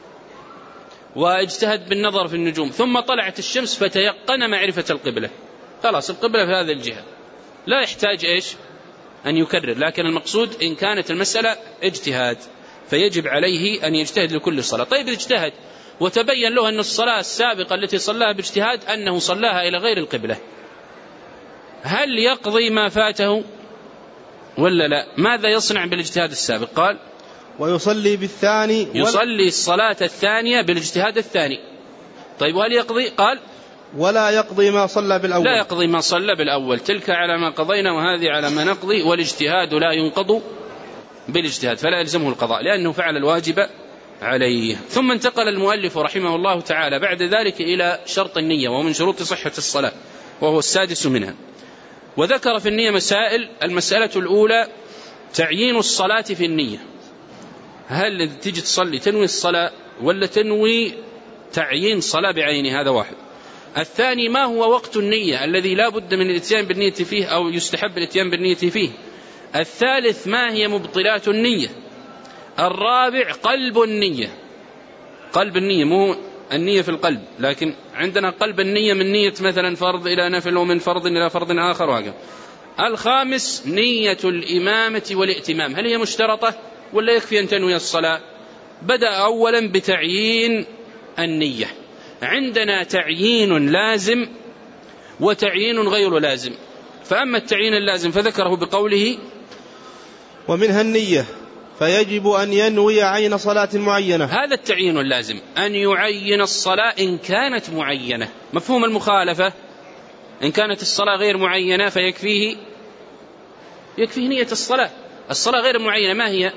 واجتهد بالنظر في النجوم ثم طلعت الشمس فتيقن معرفة القبلة، خلاص القبلة في هذا الجهة، لا يحتاج إيش أن يكرر. لكن المقصود إن كانت المسألة اجتهاد فيجب عليه أن يجتهد لكل صلاة. طيب اجتهد وتبين له أن الصلاة السابقة التي صلاها باجتهاد أنه صلاها إلى غير القبلة، هل يقضي ما فاته ولا لا؟ ماذا يصنع بالاجتهاد السابق؟ قال ويصلي بالثاني، يصلي الصلاة الثانية بالاجتهاد الثاني. طيب وهل يقضي؟ قال ولا يقضي ما صلى بالأول. لا يقضي ما صلى بالأول، تلك على ما قضينا وهذه على ما نقضي، والاجتهاد لا ينقض بالاجتهاد، فلا يلزمه القضاء لأنه فعل الواجب عليه. ثم انتقل المؤلف رحمه الله تعالى بعد ذلك إلى شرط النية، ومن شروط صحة الصلاة، وهو السادس منها. وذكر في النية مسائل. المسألة الأولى تعيين الصلاة في النية، هل تيجي تصلي تنوي الصلاة ولا تنوي تعيين صلاة بعينها؟ هذا واحد. الثاني ما هو وقت النية الذي لا بد من الاتيان بالنية فيه أو يستحب الاتيان بالنية فيه؟ الثالث ما هي مبطلات النية؟ الرابع قلب النية. قلب النية مو النية في القلب، لكن عندنا قلب النية من نية مثلا فرض إلى نفل، ومن فرض إلى فرض آخر وهكذا. الخامس نية الإمامة والائتمام، هل هي مشترطة ولا يكفي أن تنوي الصلاة؟ بدأ أولا بتعيين النية. عندنا تعيين لازم وتعيين غير لازم. فأما التعيين اللازم فذكره بقوله ومنها النية فيجب أن ينوي عين صلاة معينة. هذا التعيين اللازم، أن يعين الصلاة إن كانت معينة. مفهوم المخالفة؟ إن كانت الصلاة غير معينة فيكفيه يكفيه نية الصلاة. الصلاة غير معينة ما هي؟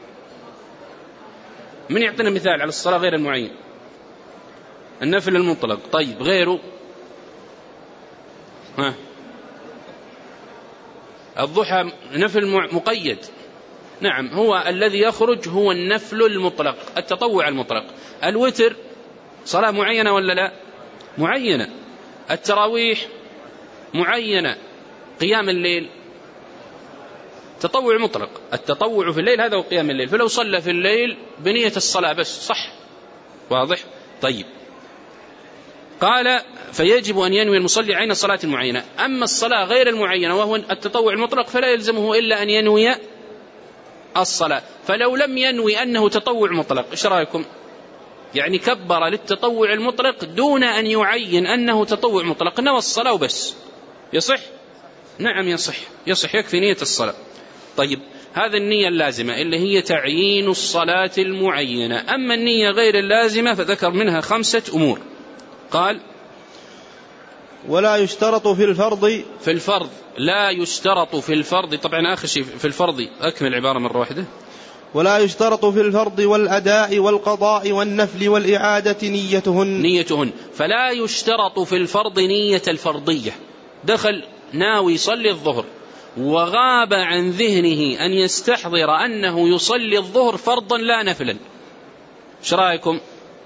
من يعطينا مثال على الصلاة غير المعينة؟ النفل المطلق. طيب غيره؟ ها الضحى نفل مقيد. نعم، هو الذي يخرج هو النفل المطلق، التطوع المطلق. الوتر صلاة معينة ولا لا؟ معينة. التراويح معينة. قيام الليل تطوع مطلق. التطوع في الليل هذا هو قيام الليل، فلو صلى في الليل بنية الصلاة بس صح. واضح؟ طيب قال فيجب أن ينوي المصلي عين الصلاة المعينة. أما الصلاة غير المعينة وهو التطوع المطلق فلا يلزمه إلا أن ينوي الصلاة. فلو لم ينوي أنه تطوع مطلق إيش رأيكم؟ يعني كبر للتطوع المطلق دون أن يعين أنه تطوع مطلق، نوى الصلاة وبس، يصح؟ نعم يصح، يصح، يكفي نية الصلاة. طيب هذا النية اللازمة اللي هي تعيين الصلاة المعينة. أما النية غير اللازمة فذكر منها خمسة أمور. قال ولا يشترط في الفرض. في الفرض لا يشترط في الفرض. طبعا آخر شيء في الفرض، أكمل العبارة مرة واحدة. ولا يشترط في الفرض والأداء والقضاء والنفل والإعادة نيتهن. نيتهن. فلا يشترط في الفرض نية الفرضية. دخل ناوي يصلي الظهر وغاب عن ذهنه أن يستحضر أنه يصلي الظهر فرضا لا نفلا، ايش رأيكم؟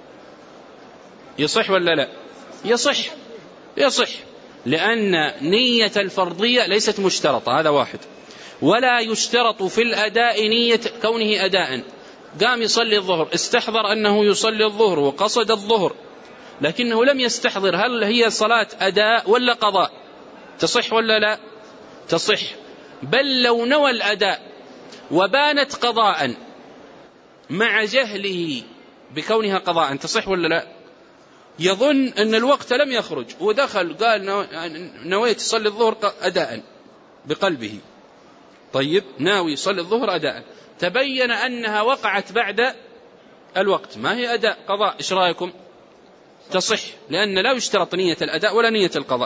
يصح ولا لا؟ يصح، يصح، لأن نية الفرضية ليست مشترطة. هذا واحد. ولا يشترط في الأداء نية كونه أداء. قام يصلي الظهر، استحضر أنه يصلي الظهر وقصد الظهر، لكنه لم يستحضر هل هي صلاة أداء ولا قضاء، تصح ولا لا؟ تصح. بل لو نوى الأداء وبانت قضاء مع جهله بكونها قضاء تصح ولا لا؟ يظن أن الوقت لم يخرج ودخل قال نويت يصلي الظهر أداء بقلبه. طيب ناوي يصلي الظهر أداء، تبين أنها وقعت بعد الوقت، ما هي أداء، قضاء، إيش رأيكم؟ تصح، لأن لا يشترط نية الأداء ولا نية القضاء.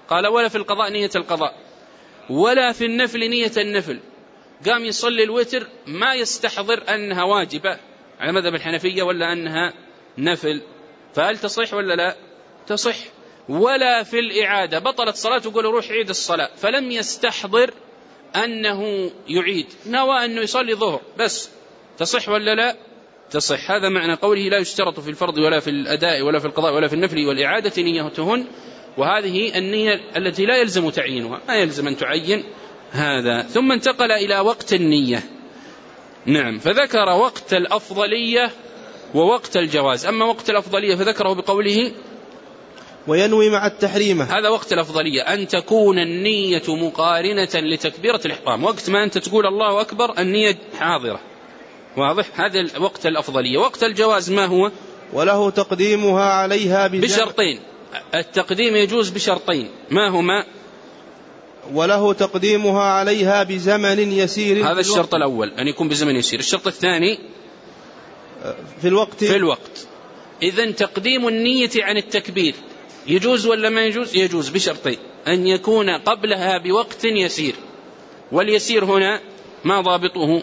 قال ولا في القضاء نية القضاء ولا في النفل نية النفل. قام يصلي الوتر ما يستحضر أنها واجبة على مذهب الحنفية ولا أنها نفل، فهل تصح ولا لا؟ تصح. ولا في الإعادة بطلت صلاته وقال روح عيد الصلاة، فلم يستحضر أنه يعيد، نوى أنه يصلي ظهر بس، تصح ولا لا؟ تصح. هذا معنى قوله لا يشترط في الفرض ولا في الأداء ولا في القضاء ولا في النفل والإعادة نيتهن، وهذه النية التي لا يلزم تعيينها، ما يلزم أن تعين هذا. ثم انتقل إلى وقت النية. نعم، فذكر وقت الأفضلية ووقت الجواز. أما وقت الأفضلية فذكره بقوله وينوي مع التحريم. هذا وقت الأفضلية، أن تكون النية مقارنة لتكبيرة الإحرام، وقت ما أنت تقول الله أكبر النية حاضرة، واضح؟ هذا وقت الأفضلية. وقت الجواز ما هو؟ وله تقديمها عليها بشرطين. التقديم يجوز بشرطين، ما هما؟ وله تقديمها عليها بزمن يسير، هذا الشرط الأول أن يكون بزمن يسير. الشرط الثاني في الوقت في الوقت. إذن تقديم النية عن التكبير يجوز ولا ما يجوز؟ يجوز بشرطين، أن يكون قبلها بوقت يسير، واليسير هنا ما ضابطه؟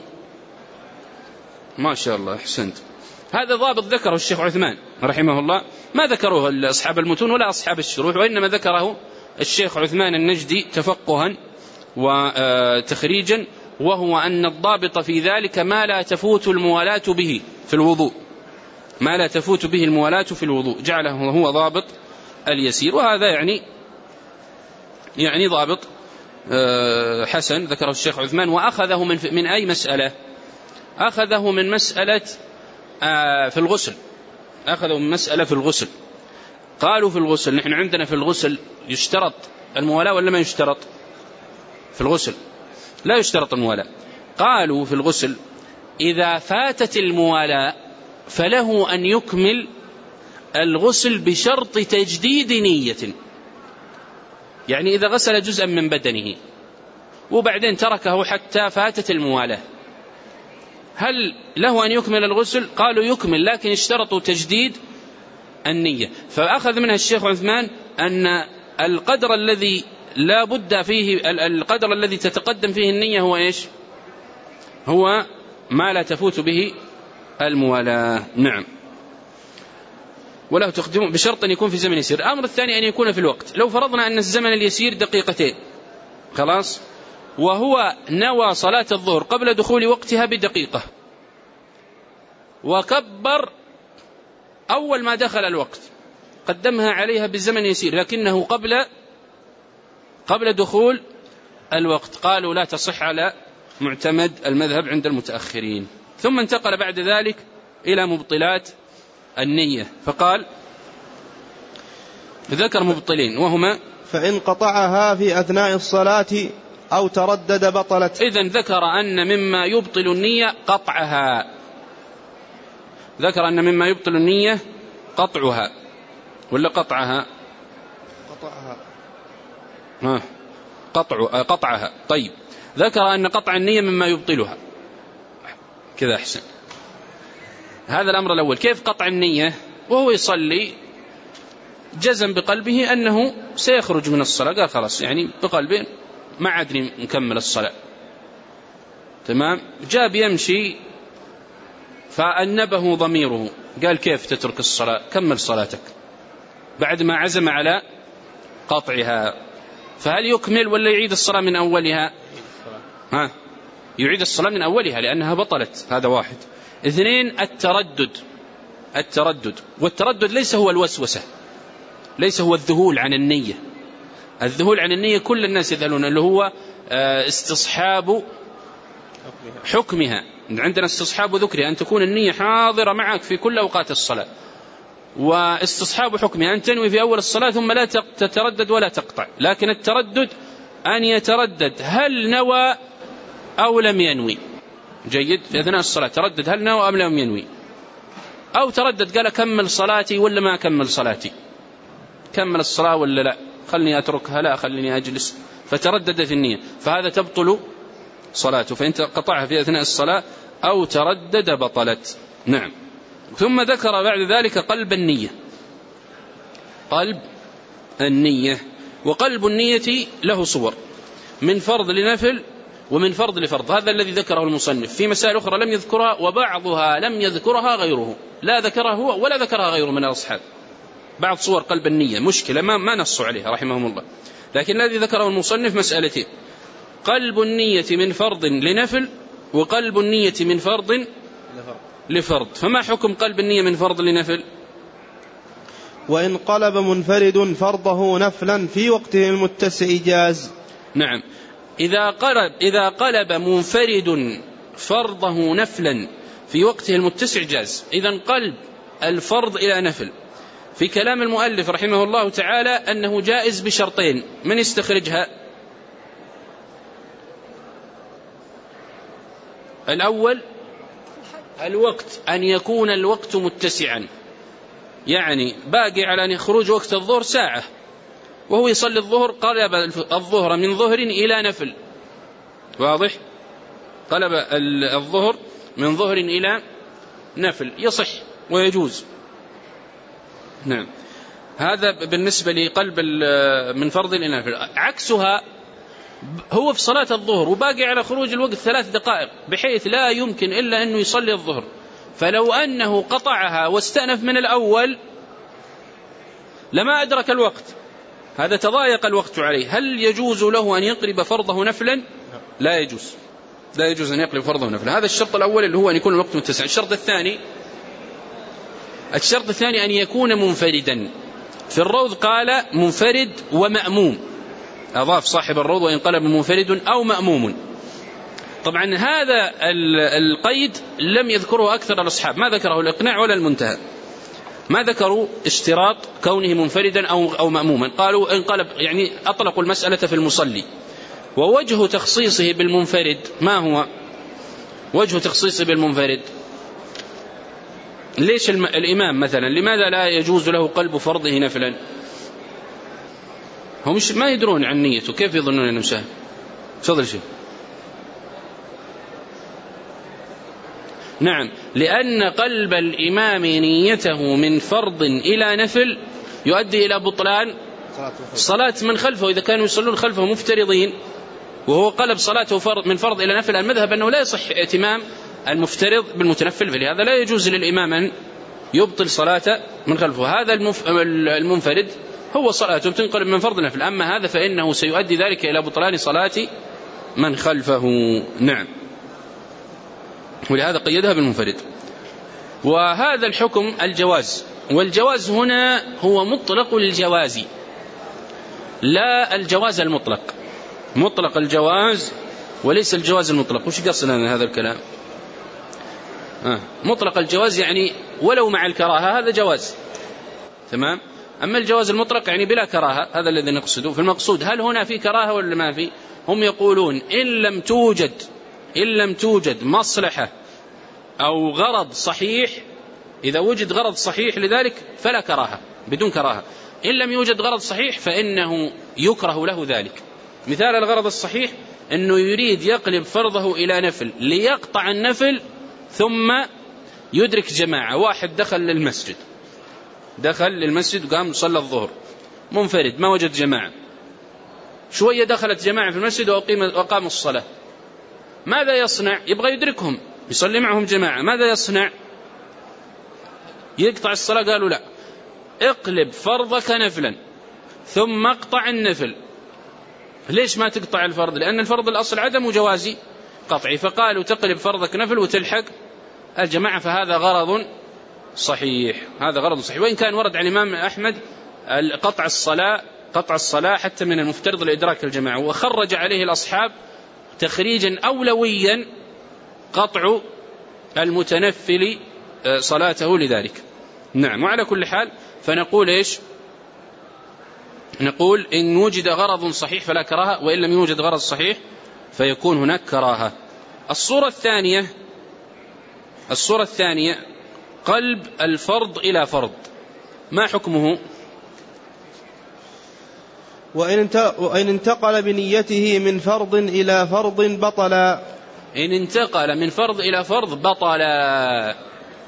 ما شاء الله أحسنت. هذا ضابط ذكره الشيخ عثمان رحمه الله، ما ذكره أصحاب المتون ولا أصحاب الشروح، وإنما ذكره الشيخ عثمان النجدي تفقها وتخريجا، وهو أن الضابط في ذلك ما لا تفوت الموالاة به في الوضوء، ما لا تفوت به الموالاة في الوضوء، جعله هو ضابط اليسير. وهذا يعني يعني ضابط حسن ذكره الشيخ عثمان. وأخذه من من أي مسألة؟ أخذه من مسألة في الغسل، أخذوا من مسألة في الغسل. قالوا في الغسل، نحن عندنا في الغسل يشترط الموالاة ولا ما يشترط؟ في الغسل لا يشترط الموالاة. قالوا في الغسل إذا فاتت الموالاة فله أن يكمل الغسل بشرط تجديد نية، يعني إذا غسل جزءا من بدنه وبعدين تركه حتى فاتت الموالاة، هل له أن يكمل الغسل؟ قالوا يكمل، لكن اشترطوا تجديد النية. فأخذ منها الشيخ عثمان أن القدر الذي لا بد فيه، القدر الذي تتقدم فيه النية هو إيش؟ هو ما لا تفوت به الموالاة. نعم، وله تقدم بشرط أن يكون في زمن يسير. الأمر الثاني أن يكون في الوقت. لو فرضنا أن الزمن اليسير دقيقتين خلاص، وهو نوى صلاة الظهر قبل دخول وقتها بدقيقة، وكبر أول ما دخل الوقت، قدمها عليها بالزمن يسير لكنه قبل قبل دخول الوقت، قالوا لا تصح على معتمد المذهب عند المتأخرين. ثم انتقل بعد ذلك إلى مبطلات النية، فقال ذكر مبطلين وهما فإن قطعها في أثناء الصلاة أو تردد بطلت. إذن ذكر أن مما يبطل النية قطعها، ذكر أن مما يبطل النية قطعها ولا قطعها؟ قطعها. ها قطع قطعها. طيب، ذكر أن قطع النية مما يبطلها، كذا أحسن. هذا الأمر الأول. كيف قطع النية؟ وهو يصلي جزم بقلبه أنه سيخرج من الصلاة، قال خلاص يعني بقلبه ما عدني نكمل الصلاة، تمام. جاب يمشي فأنبه ضميره، قال كيف تترك الصلاة؟ كمل صلاتك، بعد ما عزم على قطعها. فهل يكمل ولا يعيد الصلاة من أولها؟ ها يعيد الصلاة من أولها لأنها بطلت. هذا واحد. اثنين، التردد. التردد والتردد ليس هو الوسوسة، ليس هو الذهول عن النية. الذهول عن النية كل الناس يذهلون، اللي هو استصحاب حكمها. عندنا استصحاب ذكرها، أن تكون النية حاضرة معك في كل أوقات الصلاة، واستصحاب حكمها أن تنوي في أول الصلاة ثم لا تتردد ولا تقطع. لكن التردد أن يتردد هل نوى أو لم ينوي. جيد، في أثناء الصلاة تردد هل نوى أم لم ينوي، أو تردد قال أكمل صلاتي ولا ما أكمل صلاتي، كمل الصلاة ولا لا، خلني أتركها لا خلني أجلس، فتردد في النية، فهذا تبطل صلاته. فإن قطعها في أثناء الصلاة أو تردد بطلت. نعم. ثم ذكر بعد ذلك قلب النية. قلب النية وقلب النية له صور، من فرض لنفل ومن فرض لفرض، هذا الذي ذكره المصنف. في مسائل أخرى لم يذكرها وبعضها لم يذكرها غيره، لا ذكرها هو ولا ذكرها غيره من الأصحاب. بعض صور قلب النية مشكلة ما, ما نصوا عليها رحمهم الله، لكن الذي ذكره المصنف مسألتين: قلب النية من فرض لنفل، وقلب النية من فرض لفرض. فما حكم قلب النية من فرض لنفل؟ وإن قلب منفرد فرضه نفلا في وقته المتسع جاز. نعم، إذا قلب, إذا قلب منفرد فرضه نفلا في وقته المتسع جاز. إذن قلب الفرض إلى نفل في كلام المؤلف رحمه الله تعالى أنه جائز بشرطين، من يستخرجها؟ الأول الوقت، أن يكون الوقت متسعا، يعني باقي على أن يخرج وقت الظهر ساعة وهو يصلي الظهر، قلب الظهر من ظهر إلى نفل، واضح؟ قلب الظهر من ظهر إلى نفل، يصح ويجوز. نعم، هذا بالنسبة لقلب من فرض إلى نفل. عكسها هو في صلاة الظهر وباقي على خروج الوقت ثلاث دقائق بحيث لا يمكن إلا أنه يصلي الظهر، فلو أنه قطعها واستأنف من الأول لما أدرك الوقت، هذا تضايق الوقت عليه. هل يجوز له أن يقلب فرضه نفلا؟ لا يجوز، لا يجوز أن يقلب فرضه نفلا. هذا الشرط الأول اللي هو أن يكون الوقت متسع. الشرط الثاني الشرط الثاني أن يكون منفردا. في الروض قال منفرد ومأموم، أضاف صاحب الروض وإن قلب منفرد أو مأموم. طبعا هذا القيد لم يذكره أكثر الأصحاب، ما ذكره الإقناع ولا المنتهى، ما ذكروا اشتراط كونه منفردا أو, أو مأموما. قالوا انقلب، يعني أطلقوا المسألة في المصلي. ووجه تخصيصه بالمنفرد ما هو وجه تخصيصه بالمنفرد؟ ليش الإمام مثلا لماذا لا يجوز له قلب فرضه نفلا؟ هم مش ما يدرون عن نيته، كيف يظنون أنه شاهد؟ تفضل شيء. نعم، لأن قلب الإمام نيته من فرض إلى نفل يؤدي إلى بطلان صلاة من خلفه إذا كانوا يصلون خلفه مفترضين، وهو قلب صلاته فرض من فرض إلى نفل. المذهب أنه لا يصح ائتمام المفترض بالمتنفل، فلهذا لا يجوز للإمام أن يبطل صلاة من خلفه. هذا المنفرد هو صلاته بتنقلب من فرض نفل، أما هذا فإنه سيؤدي ذلك إلى بطلان صلاة من خلفه. نعم، ولهذا قيدها بالمنفرد. وهذا الحكم الجواز، والجواز هنا هو مطلق الجواز لا الجواز المطلق، مطلق الجواز وليس الجواز المطلق. وش قصنا هذا الكلام؟ آه. مطلق الجواز يعني ولو مع الكراهة هذا جواز، تمام. أما الجواز المطلق يعني بلا كراهة، هذا الذي نقصده. في المقصود هل هنا في كراهة ولا ما في؟ هم يقولون إن لم توجد إن لم توجد مصلحة أو غرض صحيح، إذا وجد غرض صحيح لذلك فلا كراهة، بدون كراهة. إن لم يوجد غرض صحيح فإنه يكره له ذلك. مثال الغرض الصحيح أنه يريد يقلب فرضه إلى نفل ليقطع النفل ثم يدرك جماعة. واحد دخل للمسجد دخل للمسجد وقام صلى الظهر منفرد، ما وجد جماعة، شوية دخلت جماعة في المسجد وقام الصلاة، ماذا يصنع؟ يبغى يدركهم يصلي معهم جماعة، ماذا يصنع؟ يقطع الصلاة؟ قالوا لا، اقلب فرضك نفلا ثم اقطع النفل. ليش ما تقطع الفرض؟ لأن الفرض الأصل عدم جوازي قطعي، فقالوا تقلب فرضك نفل وتلحق الجماعة، فهذا غرض صحيح، هذا غرض صحيح. وإن كان ورد عن الإمام أحمد قطع الصلاة قطع الصلاة حتى من المفترض لإدراك الجماعة، وخرج عليه الأصحاب تخريجا أولويا قطع المتنفل صلاته لذلك. نعم، وعلى كل حال فنقول إيش؟ نقول إن وجد غرض صحيح فلا كراهة، وإن لم يوجد غرض صحيح فيكون هناك كراهة. الصورة الثانية الصورة الثانية قلب الفرض إلى فرض، ما حكمه؟ وإن انتقل بنيته من فرض إلى فرض بطل. إن انتقل من فرض إلى فرض بطل.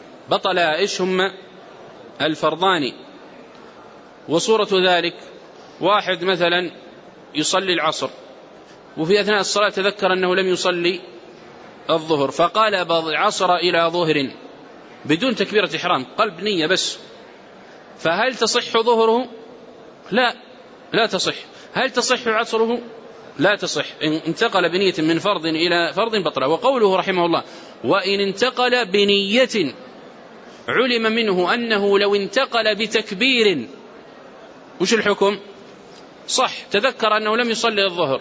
بطل إيش هم الفرضان؟ وصورة ذلك واحد مثلا يصلي العصر وفي أثناء الصلاة تذكر أنه لم يصلي الظهر فقلب العصر إلى ظهر بدون تكبيرة إحرام، قلب نية بس، فهل تصح ظهره؟ لا لا تصح. هل تصح عصره؟ لا تصح. إن انتقل بنية من فرض إلى فرض بطل. وقوله رحمه الله وإن انتقل بنية علم منه أنه لو انتقل بتكبير وش الحكم؟ صح، تذكر أنه لم يصلي الظهر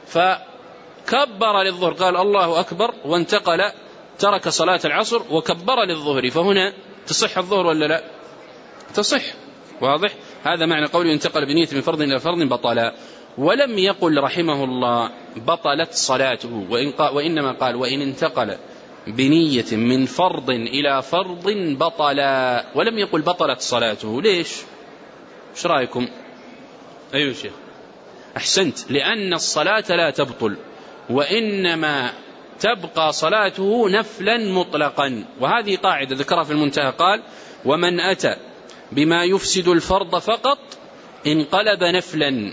فكبر للظهر قال الله أكبر وانتقل ترك صلاة العصر وكبر للظهر، فهنا تصح الظهر ولا لا؟ تصح. واضح؟ هذا معنى قوله انتقل بنية من فرض إلى فرض بطلا. ولم يقل رحمه الله بطلت صلاته، وإن قال وإنما قال وإن انتقل بنية من فرض إلى فرض بطلا، ولم يقل بطلت صلاته. ليش؟ ايش رأيكم؟ أيها شيخ؟ أحسنت، لأن الصلاة لا تبطل وإنما تبقى صلاته نفلا مطلقا، وهذه قاعدة ذكرها في المنتهى قال ومن أتى بما يفسد الفرض فقط انقلب نفلا،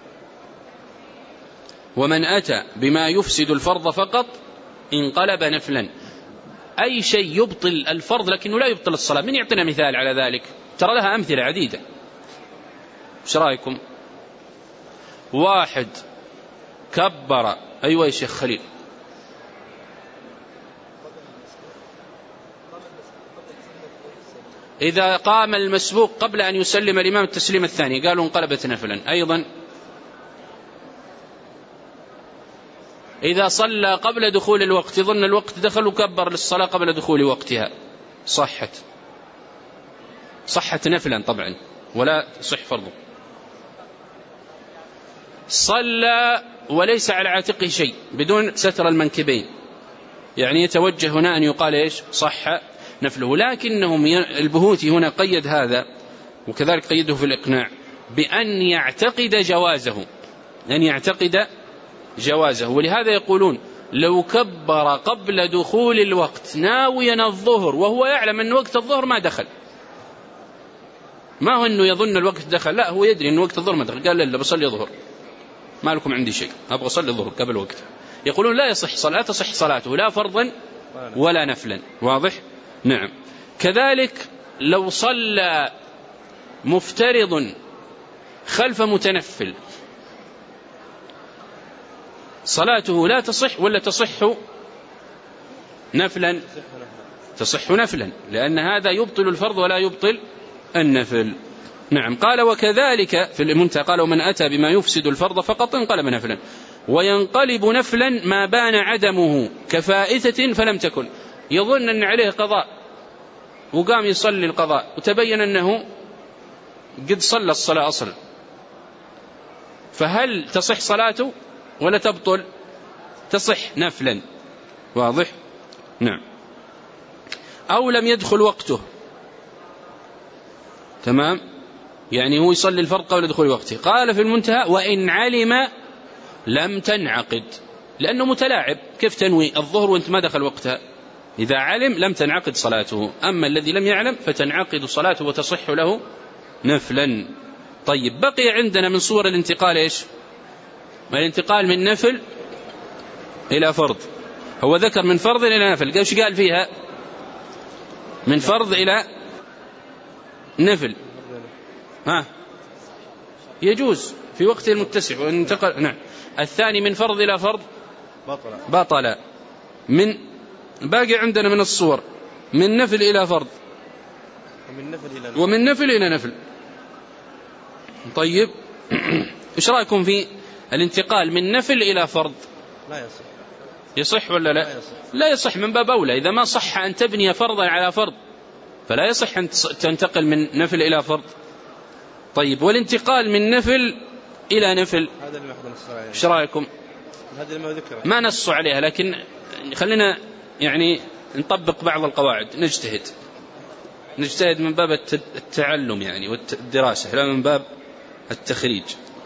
ومن أتى بما يفسد الفرض فقط انقلب نفلا، أي شيء يبطل الفرض لكنه لا يبطل الصلاة. من يعطينا مثال على ذلك؟ ترى لها أمثلة عديدة. ايش رأيكم؟ واحد كبر، أيوة يا شيخ خليل، إذا قام المسبوق قبل أن يسلم الإمام التسليم الثاني قالوا انقلبت نفلا. أيضا إذا صلى قبل دخول الوقت ظن الوقت دخل وكبر للصلاة قبل دخول وقتها صحت صحت نفلا طبعا ولا صح فرضه. صلى وليس على عاتقه شيء بدون ستر المنكبين، يعني يتوجه هنا أن يقال إيش؟ صح نفله. لكنهم البهوتي هنا قيد هذا وكذلك قيده في الإقناع بأن يعتقد جوازه، أن يعتقد جوازه. ولهذا يقولون لو كبر قبل دخول الوقت ناويا الظهر وهو يعلم أن وقت الظهر ما دخل، ما هو أنه يظن الوقت دخل، لا هو يدري أن وقت الظهر ما دخل، قال لا بصلي ظهر ما لكم عندي شيء أبغى أصلي الظهر قبل وقت، يقولون لا يصح صلاة تصح صلاته لا فرضا ولا نفلا. واضح؟ نعم. كذلك لو صلى مفترض خلف متنفل صلاته لا تصح ولا تصح نفلا؟ تصح نفلا، لأن هذا يبطل الفرض ولا يبطل النفل. نعم. قال وكذلك في المنتهى قال ومن أتى بما يفسد الفرض فقط انقلب نفلا، وينقلب نفلا ما بان عدمه كفائتة فلم تكن، يظن أن عليه قضاء وقام يصلي القضاء وتبين أنه قد صلى الصلاة أصلا، فهل تصح صلاته ولا تبطل؟ تصح نفلا. واضح؟ نعم. أو لم يدخل وقته، تمام، يعني هو يصلي الفرض قبل دخول وقته. قال في المنتهى وإن علم لم تنعقد، لأنه متلاعب، كيف تنوي الظهر وانت ما دخل وقتها؟ إذا علم لم تنعقد صلاته، أما الذي لم يعلم فتنعقد صلاته وتصح له نفلا. طيب بقي عندنا من صور الانتقال إيش؟ الانتقال من نفل إلى فرض. هو ذكر من فرض إلى نفل، ايش قال فيها؟ من فرض إلى نفل، ها يجوز في وقت المتسع وانتقل. نعم. الثاني من فرض إلى فرض بطل, بطل. من باقي عندنا من الصور من نفل إلى فرض ومن نفل إلى نفل, ومن نفل إلى نفل. طيب إيش رأيكم في الانتقال من نفل إلى فرض؟ لا يصح. يصح ولا لا؟ لا يصح, لا يصح من باب أولى. إذا ما صح أن تبني فرضا على فرض فلا يصح أن تنتقل من نفل إلى فرض. طيب والانتقال من نفل إلى نفل هذا اللي ما نص عليه، إيش رأيكم؟ هذا اللي ما ذكره، ما نصوا عليها، لكن خلينا يعني نطبق بعض القواعد، نجتهد نجتهد من باب التعلم يعني والدراسة لا من باب التخريج.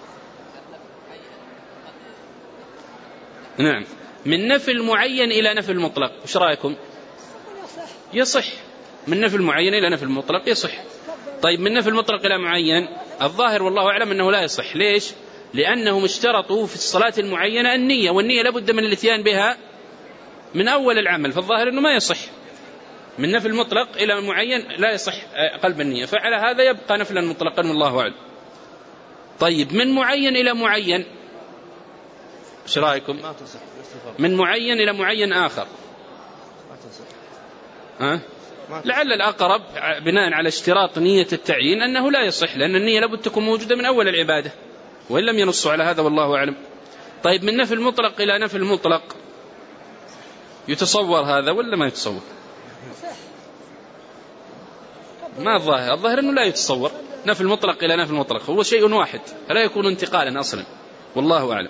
نعم. من نفل معين إلى نفل مطلق، إيش رأيكم؟ يصح من نفل معين إلى نفل مطلق يصح. طيب من نفل مطلق إلى معين الظاهر والله أعلم أنه لا يصح. ليش؟ لأنهم اشترطوا في الصلاة المعينة النية، والنية لابد من الاتيان بها من أول العمل، فالظاهر أنه ما يصح. من نفل مطلق إلى معين لا يصح قلب النية، فعلى هذا يبقى نفلا مطلقا والله أعلم. طيب من معين إلى معين ايش رايكم؟ من معين إلى معين آخر أه؟ لعل الأقرب بناء على اشتراط نية التعيين أنه لا يصح، لأن النية لابد تكون موجودة من أول العبادة، وإن لم ينصوا على هذا والله أعلم. طيب من نفل مطلق إلى نفل مطلق يتصور هذا ولا ما يتصور؟ ما الظاهر؟ الظاهر أنه لا يتصور. نفل مطلق إلى نفل مطلق هو شيء واحد، فلا يكون انتقالا أصلا والله أعلم.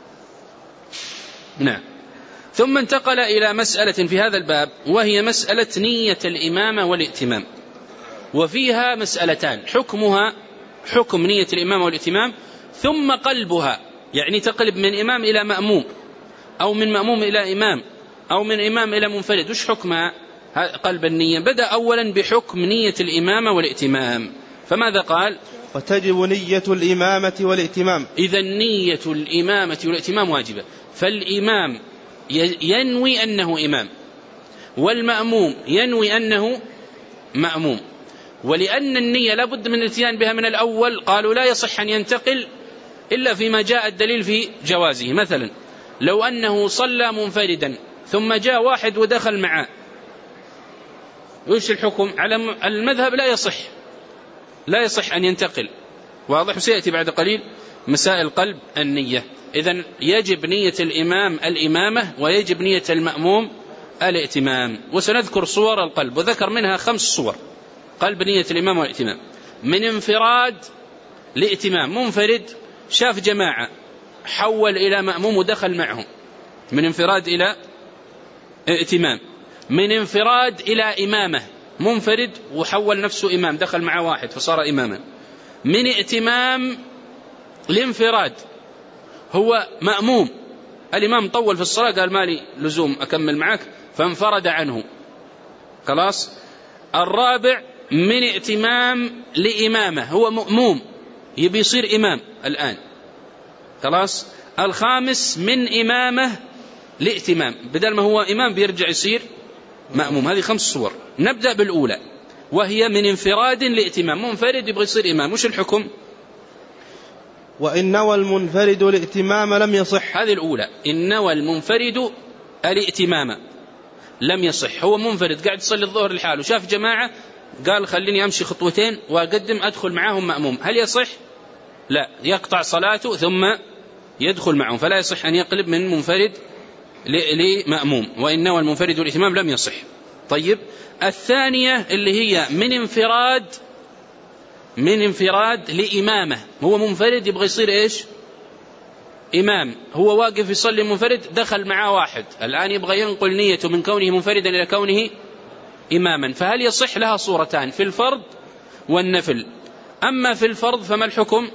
نعم. ثم انتقل إلى مسألة في هذا الباب، وهي مسألة نية الإمامة والائتمام، وفيها مسألتان: حكمها حكم نية الإمامة والائتمام، ثم قلبها، يعني تقلب من إمام إلى مأموم، أو من مأموم إلى إمام، أو من إمام إلى منفرد. وش حكمها قلب النية؟ بدأ أولا بحكم نية الإمامة والائتمام، فماذا قال؟ وتجب نية الإمامة والائتمام. إذا نية الإمامة والائتمام واجبة، فالإمام ينوي أنه إمام، والمأموم ينوي أنه مأموم. ولأن النية لابد من الاتيان بها من الأول، قالوا لا يصح أن ينتقل إلا فيما جاء الدليل في جوازه. مثلا لو أنه صلى منفردا ثم جاء واحد ودخل معه، وش الحكم؟ على المذهب لا يصح، لا يصح أن ينتقل. واضح؟ سيأتي بعد قليل مسائل قلب النية. إذن يجب نية الإمام الإمامة، ويجب نية المأموم الائتمام. وسنذكر صور القلب، وذكر منها خمس صور قلب نية الإمام والائتمام: من انفراد لائتمام، منفرد شاف جماعة حول إلى مأموم ودخل معهم، من انفراد إلى ائتمام. من انفراد إلى إمامة، منفرد وحول نفسه إمام، دخل مع واحد فصار إماما. من ائتمام لانفراد، هو مأموم، الإمام طول في الصلاة قال مالي لزوم أكمل معك فانفرد عنه، خلاص. الرابع من ائتمام لإمامة، هو مأموم يبي يصير إمام الآن، خلاص. الخامس من إمامة لائتمام، بدل ما هو إمام بيرجع يصير مأموم. هذه خمس صور. نبدأ بالأولى، وهي من انفراد لائتمام، منفرد يبغى يصير إمام. وش الحكم؟ وإن نوى المنفرد الائتمام لم يصح. هذه الأولى، إن نوى المنفرد الائتمام لم يصح. هو منفرد قاعد يصلي الظهر لحاله، شاف جماعة قال خليني أمشي خطوتين وأقدم أدخل معاهم مأموم، هل يصح؟ لا، يقطع صلاته ثم يدخل معهم، فلا يصح أن يقلب من منفرد لمأموم. وإن نوى المنفرد الائتمام لم يصح. طيب الثانية اللي هي من انفراد من انفراد لإمامة، هو منفرد يبغى يصير إيش؟ إمام. هو واقف يصلي منفرد، دخل معاه واحد الآن يبغى ينقل نيته من كونه منفردا إلى كونه إماما، فهل يصح؟ لها صورتان، في الفرض والنفل. أما في الفرض فما الحكم؟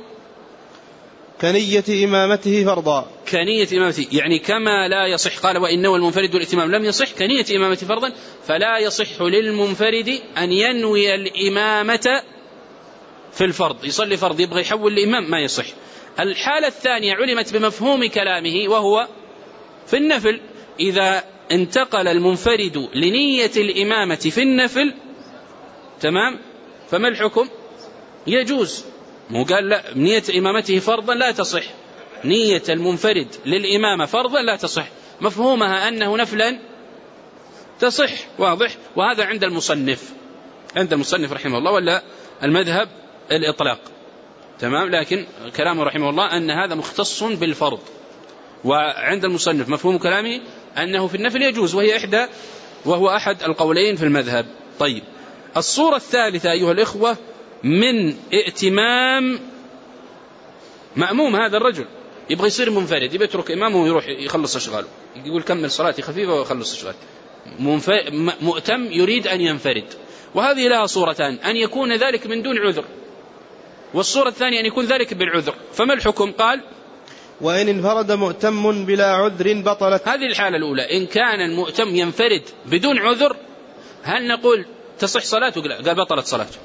كنية إمامته فرضا، كنية إمامته، يعني كما لا يصح، قال وإن نوى المنفرد والائتمام لم يصح، كنية إمامته فرضا، فلا يصح للمنفرد أن ينوي الإمامة في الفرض، يصلي فرض يبغى يحول الإمام، ما يصح. الحالة الثانية علمت بمفهوم كلامه، وهو في النفل، إذا انتقل المنفرد لنية الإمامة في النفل، تمام، فما الحكم؟ يجوز. مو قال لا نية إمامته فرضا لا تصح، نية المنفرد للإمامة فرضا لا تصح، مفهومها أنه نفلا تصح. واضح؟ وهذا عند المصنف عند المصنف رحمه الله، ولا المذهب الإطلاق، تمام. لكن كلامه رحمه الله أن هذا مختص بالفرض، وعند المصنف مفهوم كلامه أنه في النفل يجوز، وهي إحدى وهو أحد القولين في المذهب. طيب الصورة الثالثة أيها الإخوة، من ائتمام مأموم، هذا الرجل يبغى يصير منفرد، يبغى يترك إمامه ويروح يخلص أشغاله، يقول كمل صلاتي خفيفة ويخلص أشغال. مؤتم يريد أن ينفرد، وهذه لها صورتان: أن يكون ذلك من دون عذر، والصورة الثانية أن يكون ذلك بالعذر. فما الحكم؟ قال وإن انفرد مؤتم بلا عذر بطلت. هذه الحالة الأولى، إن كان المؤتم ينفرد بدون عذر، هل نقول تصح صلاته؟ قال بطلت صلاته.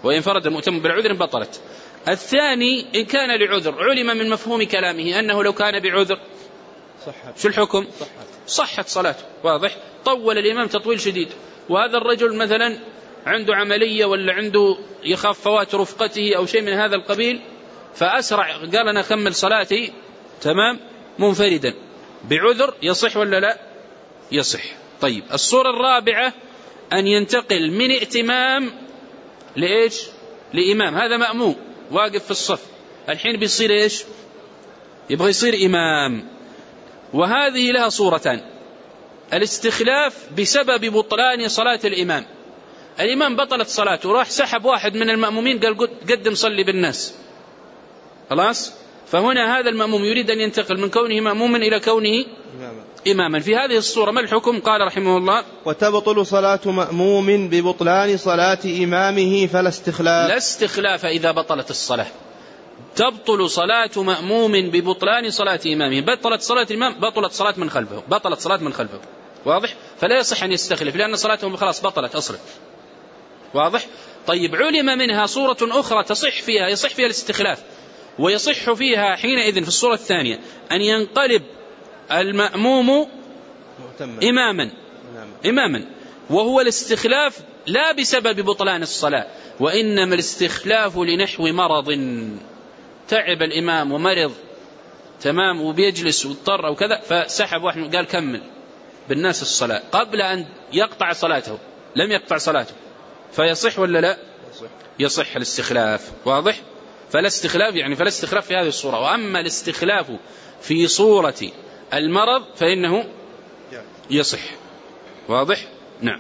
وإن فرد المؤتم بالعذر بطلت. الثاني إن كان لعذر علم من مفهوم كلامه أنه لو كان بعذر صحت. شو الحكم؟ صحت. صحت صلاته. واضح؟ طول الإمام تطويل شديد، وهذا الرجل مثلا عنده عملية ولا عنده يخاف فوات رفقته أو شيء من هذا القبيل، فأسرع قال أنا أكمل صلاتي تمام منفردا بعذر، يصح ولا لا؟ يصح. طيب الصورة الرابعة أن ينتقل من ائتمام لإيش؟ لإمام. هذا مأموم واقف في الصف، الحين بيصير إيش؟ يبغى يصير إمام. وهذه لها صورتان: الاستخلاف بسبب بطلان صلاة الإمام. الإمام بطلت صلاته وراح سحب واحد من المأمومين قال قدم صلي بالناس، خلاص. فهنا هذا المأموم يريد أن ينتقل من كونه مأموما إلى كونه إماما. في هذه الصورة ما الحكم؟ قال رحمه الله: وتبطل صلاة مأموم ببطلان صلاة إمامه فلا استخلاف. لا استخلاف إذا بطلت الصلاة. تبطل صلاة مأموم ببطلان صلاة إمامه. بطلت صلاة الإمام بطلت صلاة من خلفه، بطلت صلاة من خلفه. واضح؟ فلا يصح أن يستخلف لأن صلاتهم خلاص بطلت أصلا. واضح؟ طيب علم منها صورة أخرى تصح فيها، يصح فيها الاستخلاف، ويصح فيها حينئذ في الصورة الثانية أن ينقلب المأموم إماما إماما وهو الاستخلاف لا بسبب بطلان الصلاة، وإنما الاستخلاف لنحو مرض، تعب الإمام ومرض تمام وبيجلس واضطر أو كذا، فسحب واحد قال كمل بالناس الصلاة قبل أن يقطع صلاته، لم يقطع صلاته، فيصح ولا لا؟ يصح الاستخلاف. واضح؟ فلا استخلاف يعني فلا استخلاف في هذه الصورة. وأما الاستخلاف في صورة المرض فإنه يصح. واضح؟ نعم.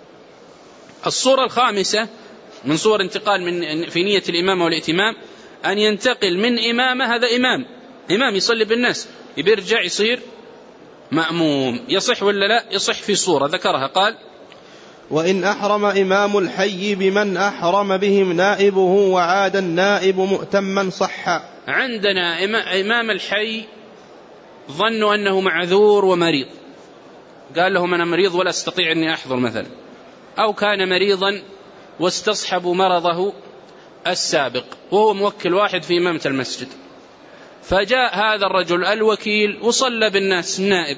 الصورة الخامسة من صور انتقال من في نية الإمام والائتمام أن ينتقل من إمامة، هذا إمام إمام يصلي بالناس، يرجع يصير مأموم. يصح ولا لا؟ يصح في صورة ذكرها، قال: وإن أحرم إمام الحي بمن أحرم بهم نائبه وعاد النائب مؤتما صح. عندنا إمام الحي ظنوا أنه معذور ومريض، قال لهم أنا مريض ولا أستطيع أني أحضر مثلا، أو كان مريضا واستصحبوا مرضه السابق وهو موكل واحد في إمامة المسجد، فجاء هذا الرجل الوكيل وصلى بالناس النائب،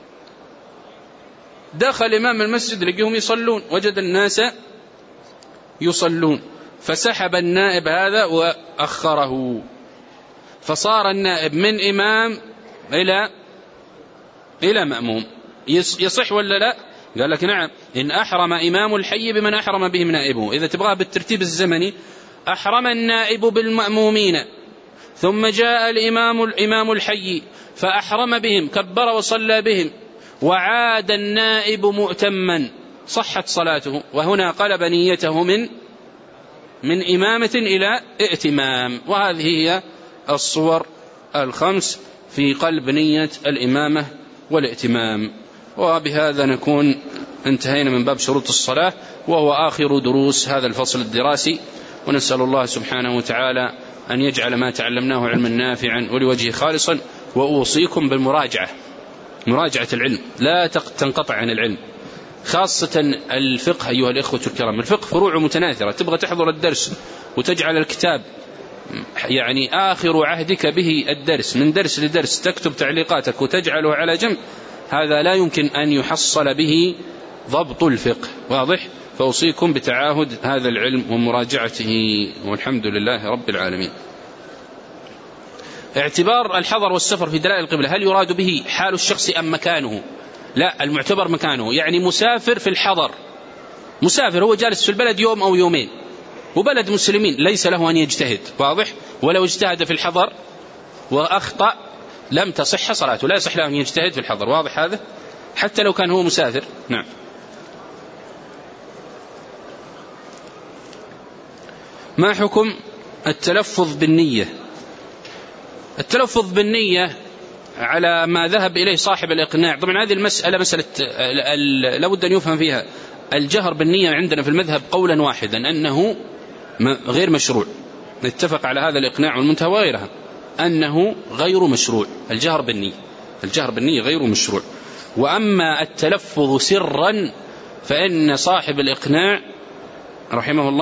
دخل إمام المسجد لقيهم يصلون، وجد الناس يصلون، فسحب النائب هذا وأخره، فصار النائب من إمام إلى إلى مأموم. يصح ولا لا؟ قال لك نعم. إن أحرم إمام الحي بمن أحرم بهم نائبه، إذا تبغى بالترتيب الزمني، أحرم النائب بالمأمومين ثم جاء الإمام الإمام الحي فأحرم بهم كبر وصلى بهم، وعاد النائب مؤتما، صحت صلاته. وهنا قلب نيته من من إمامة إلى ائتمام. وهذه هي الصور الخمس في قلب نية الإمامة والائتمام. وبهذا نكون انتهينا من باب شروط الصلاة، وهو آخر دروس هذا الفصل الدراسي. ونسأل الله سبحانه وتعالى أن يجعل ما تعلمناه علما نافعا ولوجهه خالصا. وأوصيكم بالمراجعة، مراجعة العلم، لا تنقطع عن العلم، خاصة الفقه أيها الإخوة الكرام. الفقه فروع متناثرة، تبغى تحضر الدرس وتجعل الكتاب يعني آخر عهدك به الدرس، من درس لدرس تكتب تعليقاتك وتجعله على جنب، هذا لا يمكن أن يحصل به ضبط الفقه. واضح؟ فأوصيكم بتعاهد هذا العلم ومراجعته، والحمد لله رب العالمين. اعتبار الحضر والسفر في دلائل القبلة، هل يراد به حال الشخص أم مكانه؟ لا، المعتبر مكانه، يعني مسافر في الحضر، مسافر هو جالس في البلد يوم أو يومين وبلد مسلمين، ليس له أن يجتهد. واضح؟ ولو اجتهد في الحضر وأخطأ لم تصح صلاته، لا يصح له أن يجتهد في الحضر. واضح هذا؟ حتى لو كان هو مسافر. نعم. ما حكم التلفظ بالنية؟ التلفظ بالنية على ما ذهب إليه صاحب الإقناع، طبعا هذه المسألة مسألة لابد أن يفهم فيها. الجهر بالنية عندنا في المذهب قولا واحدا أنه غير مشروع، نتفق على هذا الإقناع والمنتهى وغيرها أنه غير مشروع. الجهر بالنية الجهر بالنية غير مشروع. وأما التلفظ سرا فإن صاحب الإقناع رحمه الله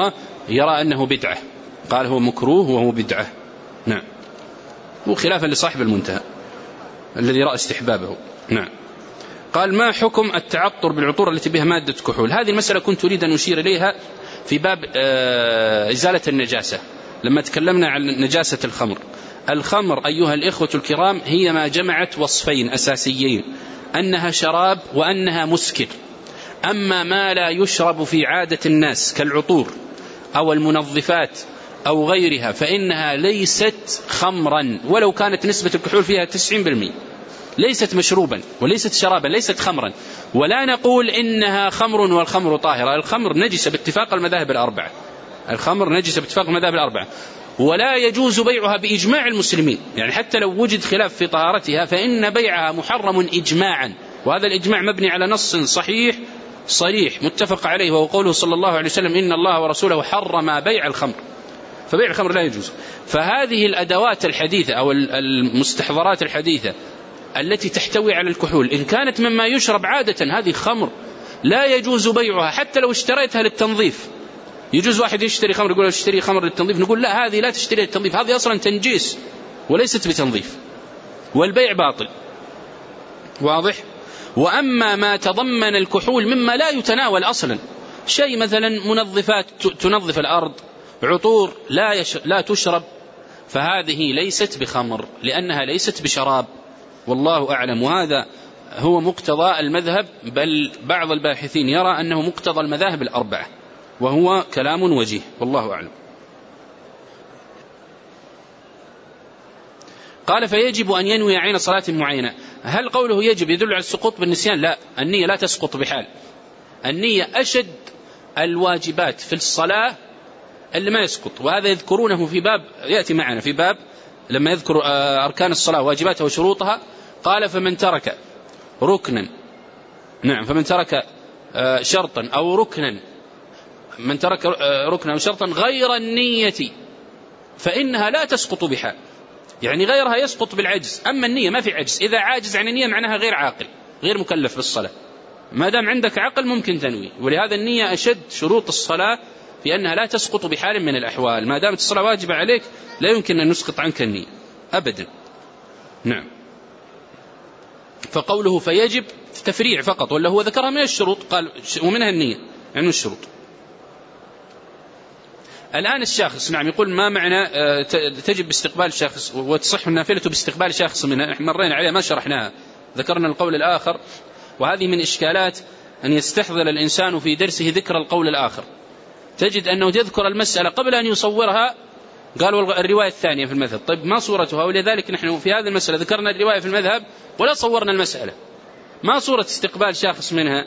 يرى أنه بدعة، قال هو مكروه وهو بدعة. نعم، وخلافا لصاحب المنتهى الذي رأى استحبابه. نعم. قال ما حكم التعطر بالعطور التي بها مادة كحول؟ هذه المسألة كنت أريد أن أشير إليها في باب إزالة النجاسة لما تكلمنا عن نجاسة الخمر. الخمر أيها الإخوة الكرام هي ما جمعت وصفين أساسيين، أنها شراب وأنها مسكر. أما ما لا يشرب في عادة الناس كالعطور أو المنظفات أو غيرها فإنها ليست خمرا ولو كانت نسبة الكحول فيها تسعين بالمئة، ليست مشروبا وليست شرابا، ليست خمرا. ولا نقول إنها خمر والخمر طاهرة، الخمر نجسة باتفاق المذاهب الأربعة، الخمر نجسة باتفاق المذاهب الأربعة، ولا يجوز بيعها بإجماع المسلمين. يعني حتى لو وجد خلاف في طهارتها فإن بيعها محرم إجماعا، وهذا الإجماع مبني على نص صحيح صريح متفق عليه، وهو قوله صلى الله عليه وسلم إن الله ورسوله حرم بيع الخمر، فبيع الخمر لا يجوز. فهذه الأدوات الحديثة أو المستحضرات الحديثة التي تحتوي على الكحول إن كانت مما يشرب عادة هذه خمر لا يجوز بيعها حتى لو اشتريتها للتنظيف. يجوز واحد يشتري خمر يقول اشتري خمر للتنظيف، نقول لا، هذه لا تشتري للتنظيف، هذه أصلا تنجيس وليست بتنظيف، والبيع باطل. واضح؟ وأما ما تضمن الكحول مما لا يتناول أصلا، شيء مثلا منظفات تنظف الأرض، عطور لا, يش... لا تشرب، فهذه ليست بخمر لأنها ليست بشراب، والله أعلم. وهذا هو مقتضى المذهب، بل بعض الباحثين يرى أنه مقتضى المذاهب الأربعة، وهو كلام وجيه، والله أعلم. قال فيجب أن ينوي عين صلاة معينة. هل قوله يجب يدل على السقوط بالنسيان؟ لا، النية لا تسقط بحال. النية أشد الواجبات في الصلاة اللي ما يسقط، وهذا يذكرونه في باب يأتي معنا في باب لما يذكر أركان الصلاة واجباتها وشروطها. قال فمن ترك ركنا، نعم، فمن ترك شرطا أو ركنا، من ترك ركنا أو شرطا غير النية فإنها لا تسقط بحال. يعني غيرها يسقط بالعجز، أما النية ما في عجز. إذا عاجز عن النية معناها غير عاقل، غير مكلف بالصلاة. ما دام عندك عقل ممكن تنوي، ولهذا النية أشد شروط الصلاة في أنها لا تسقط بحال من الأحوال. ما دامت الصلاة واجبة عليك لا يمكن أن نسقط عنك النية أبدا. نعم. فقوله فيجب تفريع فقط، ولا هو ذكرها من الشروط؟ قال ومنها النية يعني الشروط. الآن الشاخص، نعم، يقول ما معنى تجب باستقبال الشاخص وتصح النافلة باستقبال شخص منها؟ نحن مرينا عليها ما شرحناها، ذكرنا القول الآخر، وهذه من إشكالات أن يستحضر الإنسان في درسه ذكر القول الآخر. تجد أنه يذكر المسألة قبل أن يصورها، قالوا الرواية الثانية في المذهب، طيب ما صورتها؟ ولذلك نحن في هذه المسألة ذكرنا الرواية في المذهب ولا صورنا المسألة، ما صورة استقبال شخص منها؟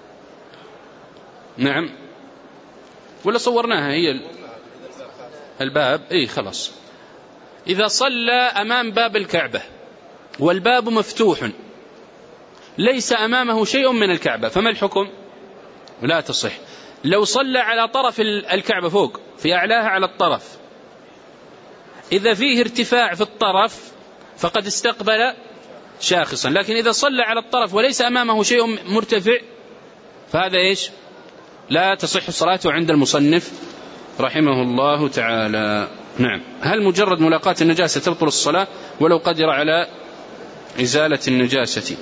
نعم، ولا صورناها هي الباب؟ إيه خلاص. إذا صلى أمام باب الكعبة والباب مفتوح ليس أمامه شيء من الكعبة فما الحكم؟ لا تصح. لو صلى على طرف الكعبة فوق في أعلاها على الطرف، إذا فيه ارتفاع في الطرف فقد استقبل شاخصا، لكن إذا صلى على الطرف وليس أمامه شيء مرتفع فهذا إيش؟ لا تصح صلاته عند المصنف رحمه الله تعالى. نعم. هل مجرد ملاقاة النجاسة تبطل الصلاة ولو قدر على إزالة النجاسة؟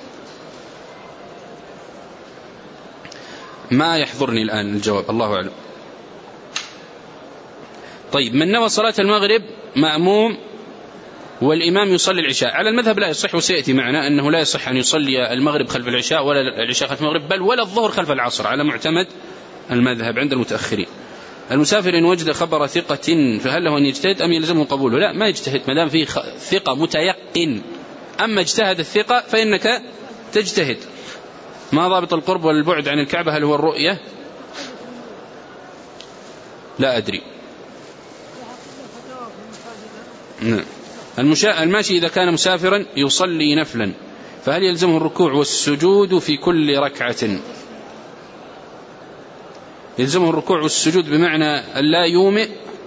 ما يحضرني الآن الجواب، الله أعلم. طيب، من نوى صلاة المغرب مأموم والإمام يصلي العشاء، على المذهب لا يصح، وسيأتي معنا أنه لا يصح أن يصلي المغرب خلف العشاء ولا العشاء خلف المغرب، بل ولا الظهر خلف العصر على معتمد المذهب عند المتأخرين. المسافر إن وجد خبر ثقة فهل له أن يجتهد أم يلزمه قبوله؟ لا، ما يجتهد ما دام فيه ثقة متيقن. أما اجتهد الثقة فإنك تجتهد. ما ضابط القرب والبعد عن الكعبة؟ هل هو الرؤية؟ لا أدري. الماشي إذا كان مسافرا يصلي نفلا فهل يلزمه الركوع والسجود في كل ركعة؟ يلزمه الركوع والسجود بمعنى أن لا يومئ؟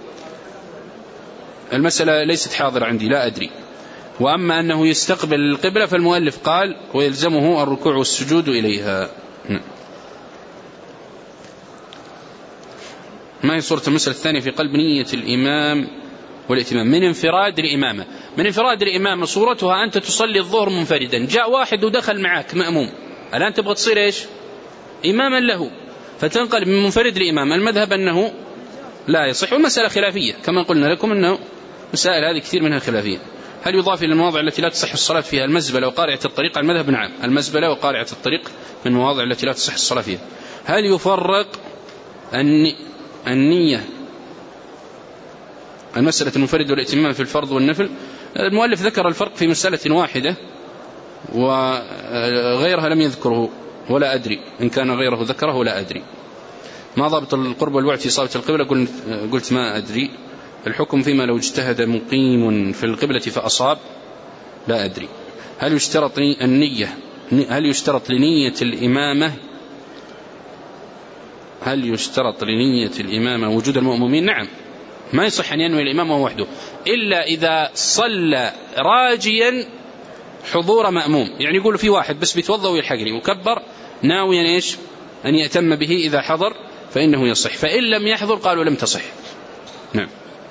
المسألة ليست حاضرة عندي، لا أدري. وأما أنه يستقبل القبلة فالمؤلف قال ويلزمه الركوع والسجود إليها. ما هي صورة المسألة الثانية في قلب نية الإمام والائتمام من انفراد الإمامة؟ من انفراد الإمامة صورتها أنت تصلي الظهر منفردا، جاء واحد ودخل معك مأموم، الآن تبغى تصير إيش؟ إماما له، فتنقلب من منفرد الإمامة. المذهب أنه لا يصح، والمسألة خلافية كما قلنا لكم، أنه مسائل هذه كثير منها خلافية. هل يضاف إلى المواضع التي لا تصح الصلاة فيها المزبلة وقارعة الطريق؟ المذهب نعم، المزبلة وقارعة الطريق من المواضع التي لا تصح الصلاة فيها. هل يفرق النية المسألة المنفرد والائتمام في الفرض والنفل؟ المؤلف ذكر الفرق في مسألة واحدة وغيرها لم يذكره، ولا أدري إن كان غيره ذكره، لا أدري. ما ضابط القرب والبعد في إصابة القبلة؟ قلت ما أدري. الحكم فيما لو اجتهد مقيم في القبلة فأصاب؟ لا أدري. هل يشترط النية هل يشترط لنية الإمامة هل يشترط لنية الإمامة وجود المأمومين؟ نعم، ما يصح أن ينوي الإمام وهو وحده إلا إذا صلى راجيا حضور مأموم، يعني يقول في واحد بس بيتوضأ ويلحقني وكبر ناويا إيش أن يأتم به إذا حضر فإنه يصح، فإن لم يحضر قالوا لم تصح. نعم.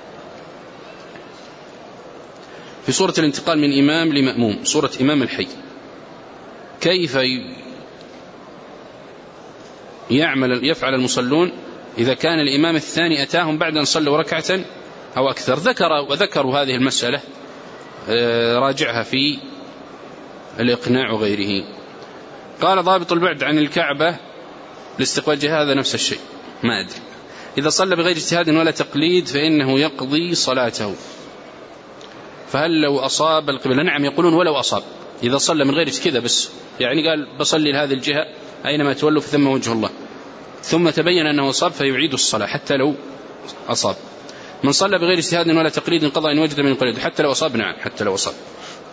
في صورة الانتقال من إمام لمأموم، صورة إمام الحي، كيف يعمل يفعل المصلون إذا كان الإمام الثاني أتاهم بعد أن صلوا ركعة أو أكثر؟ ذكر وذكروا هذه المسألة، راجعها في الإقناع وغيره. قال ضابط البعد عن الكعبة لاستقبال جهة، هذا نفس الشيء، ما أدري. إذا صلى بغير اجتهاد ولا تقليد فإنه يقضي صلاته، فهل لو أصاب القبلة؟ نعم، يقولون ولو أصاب، إذا صلى من غير كذا بس، يعني قال بصلي لهذه الجهة أينما تولوا فثم وجه الله، ثم تبين أنه أصاب فيعيد الصلاة حتى لو أصاب. من صلى بغير اجتهاد ولا تقليد قضى إن وجد من يقلد حتى لو أصاب؟ نعم، حتى لو أصاب.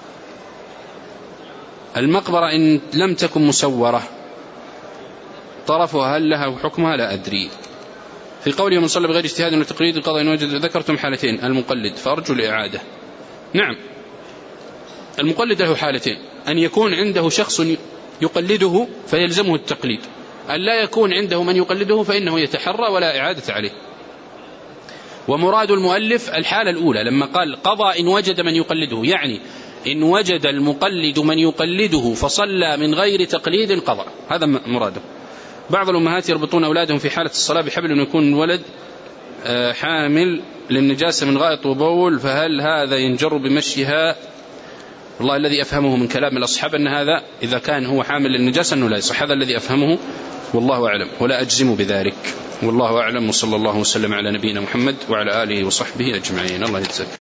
المقبرة إن لم تكن مسورة طرفها هل لها حكمها؟ لا أدري. في قوله من صلى بغير اجتهاد ولا تقليد قضى إن وجد، ذكرتم حالتين، المقلد فأرجو الإعادة. نعم، المقلد له حالتين، أن يكون عنده شخص يقلده فيلزمه التقليد، أن لا يكون عنده من يقلده فإنه يتحرى ولا إعادة عليه. ومراد المؤلف الحالة الأولى لما قال قضى إن وجد من يقلده، يعني إن وجد المقلد من يقلده فصلى من غير تقليد قضى، هذا مراده. بعض الأمهات يربطون أولادهم في حالة الصلاة بحبل أن يكون الولد حامل للنجاسة من غائط وبول، فهل هذا ينجر بمشيها؟ والله الذي أفهمه من كلام الأصحاب أن هذا إذا كان هو حامل للنجاسة أنه لا يصح، هذا الذي أفهمه والله أعلم، ولا أجزم بذلك، والله أعلم. وصلى الله وسلم على نبينا محمد وعلى آله وصحبه أجمعين. الله يجزاك.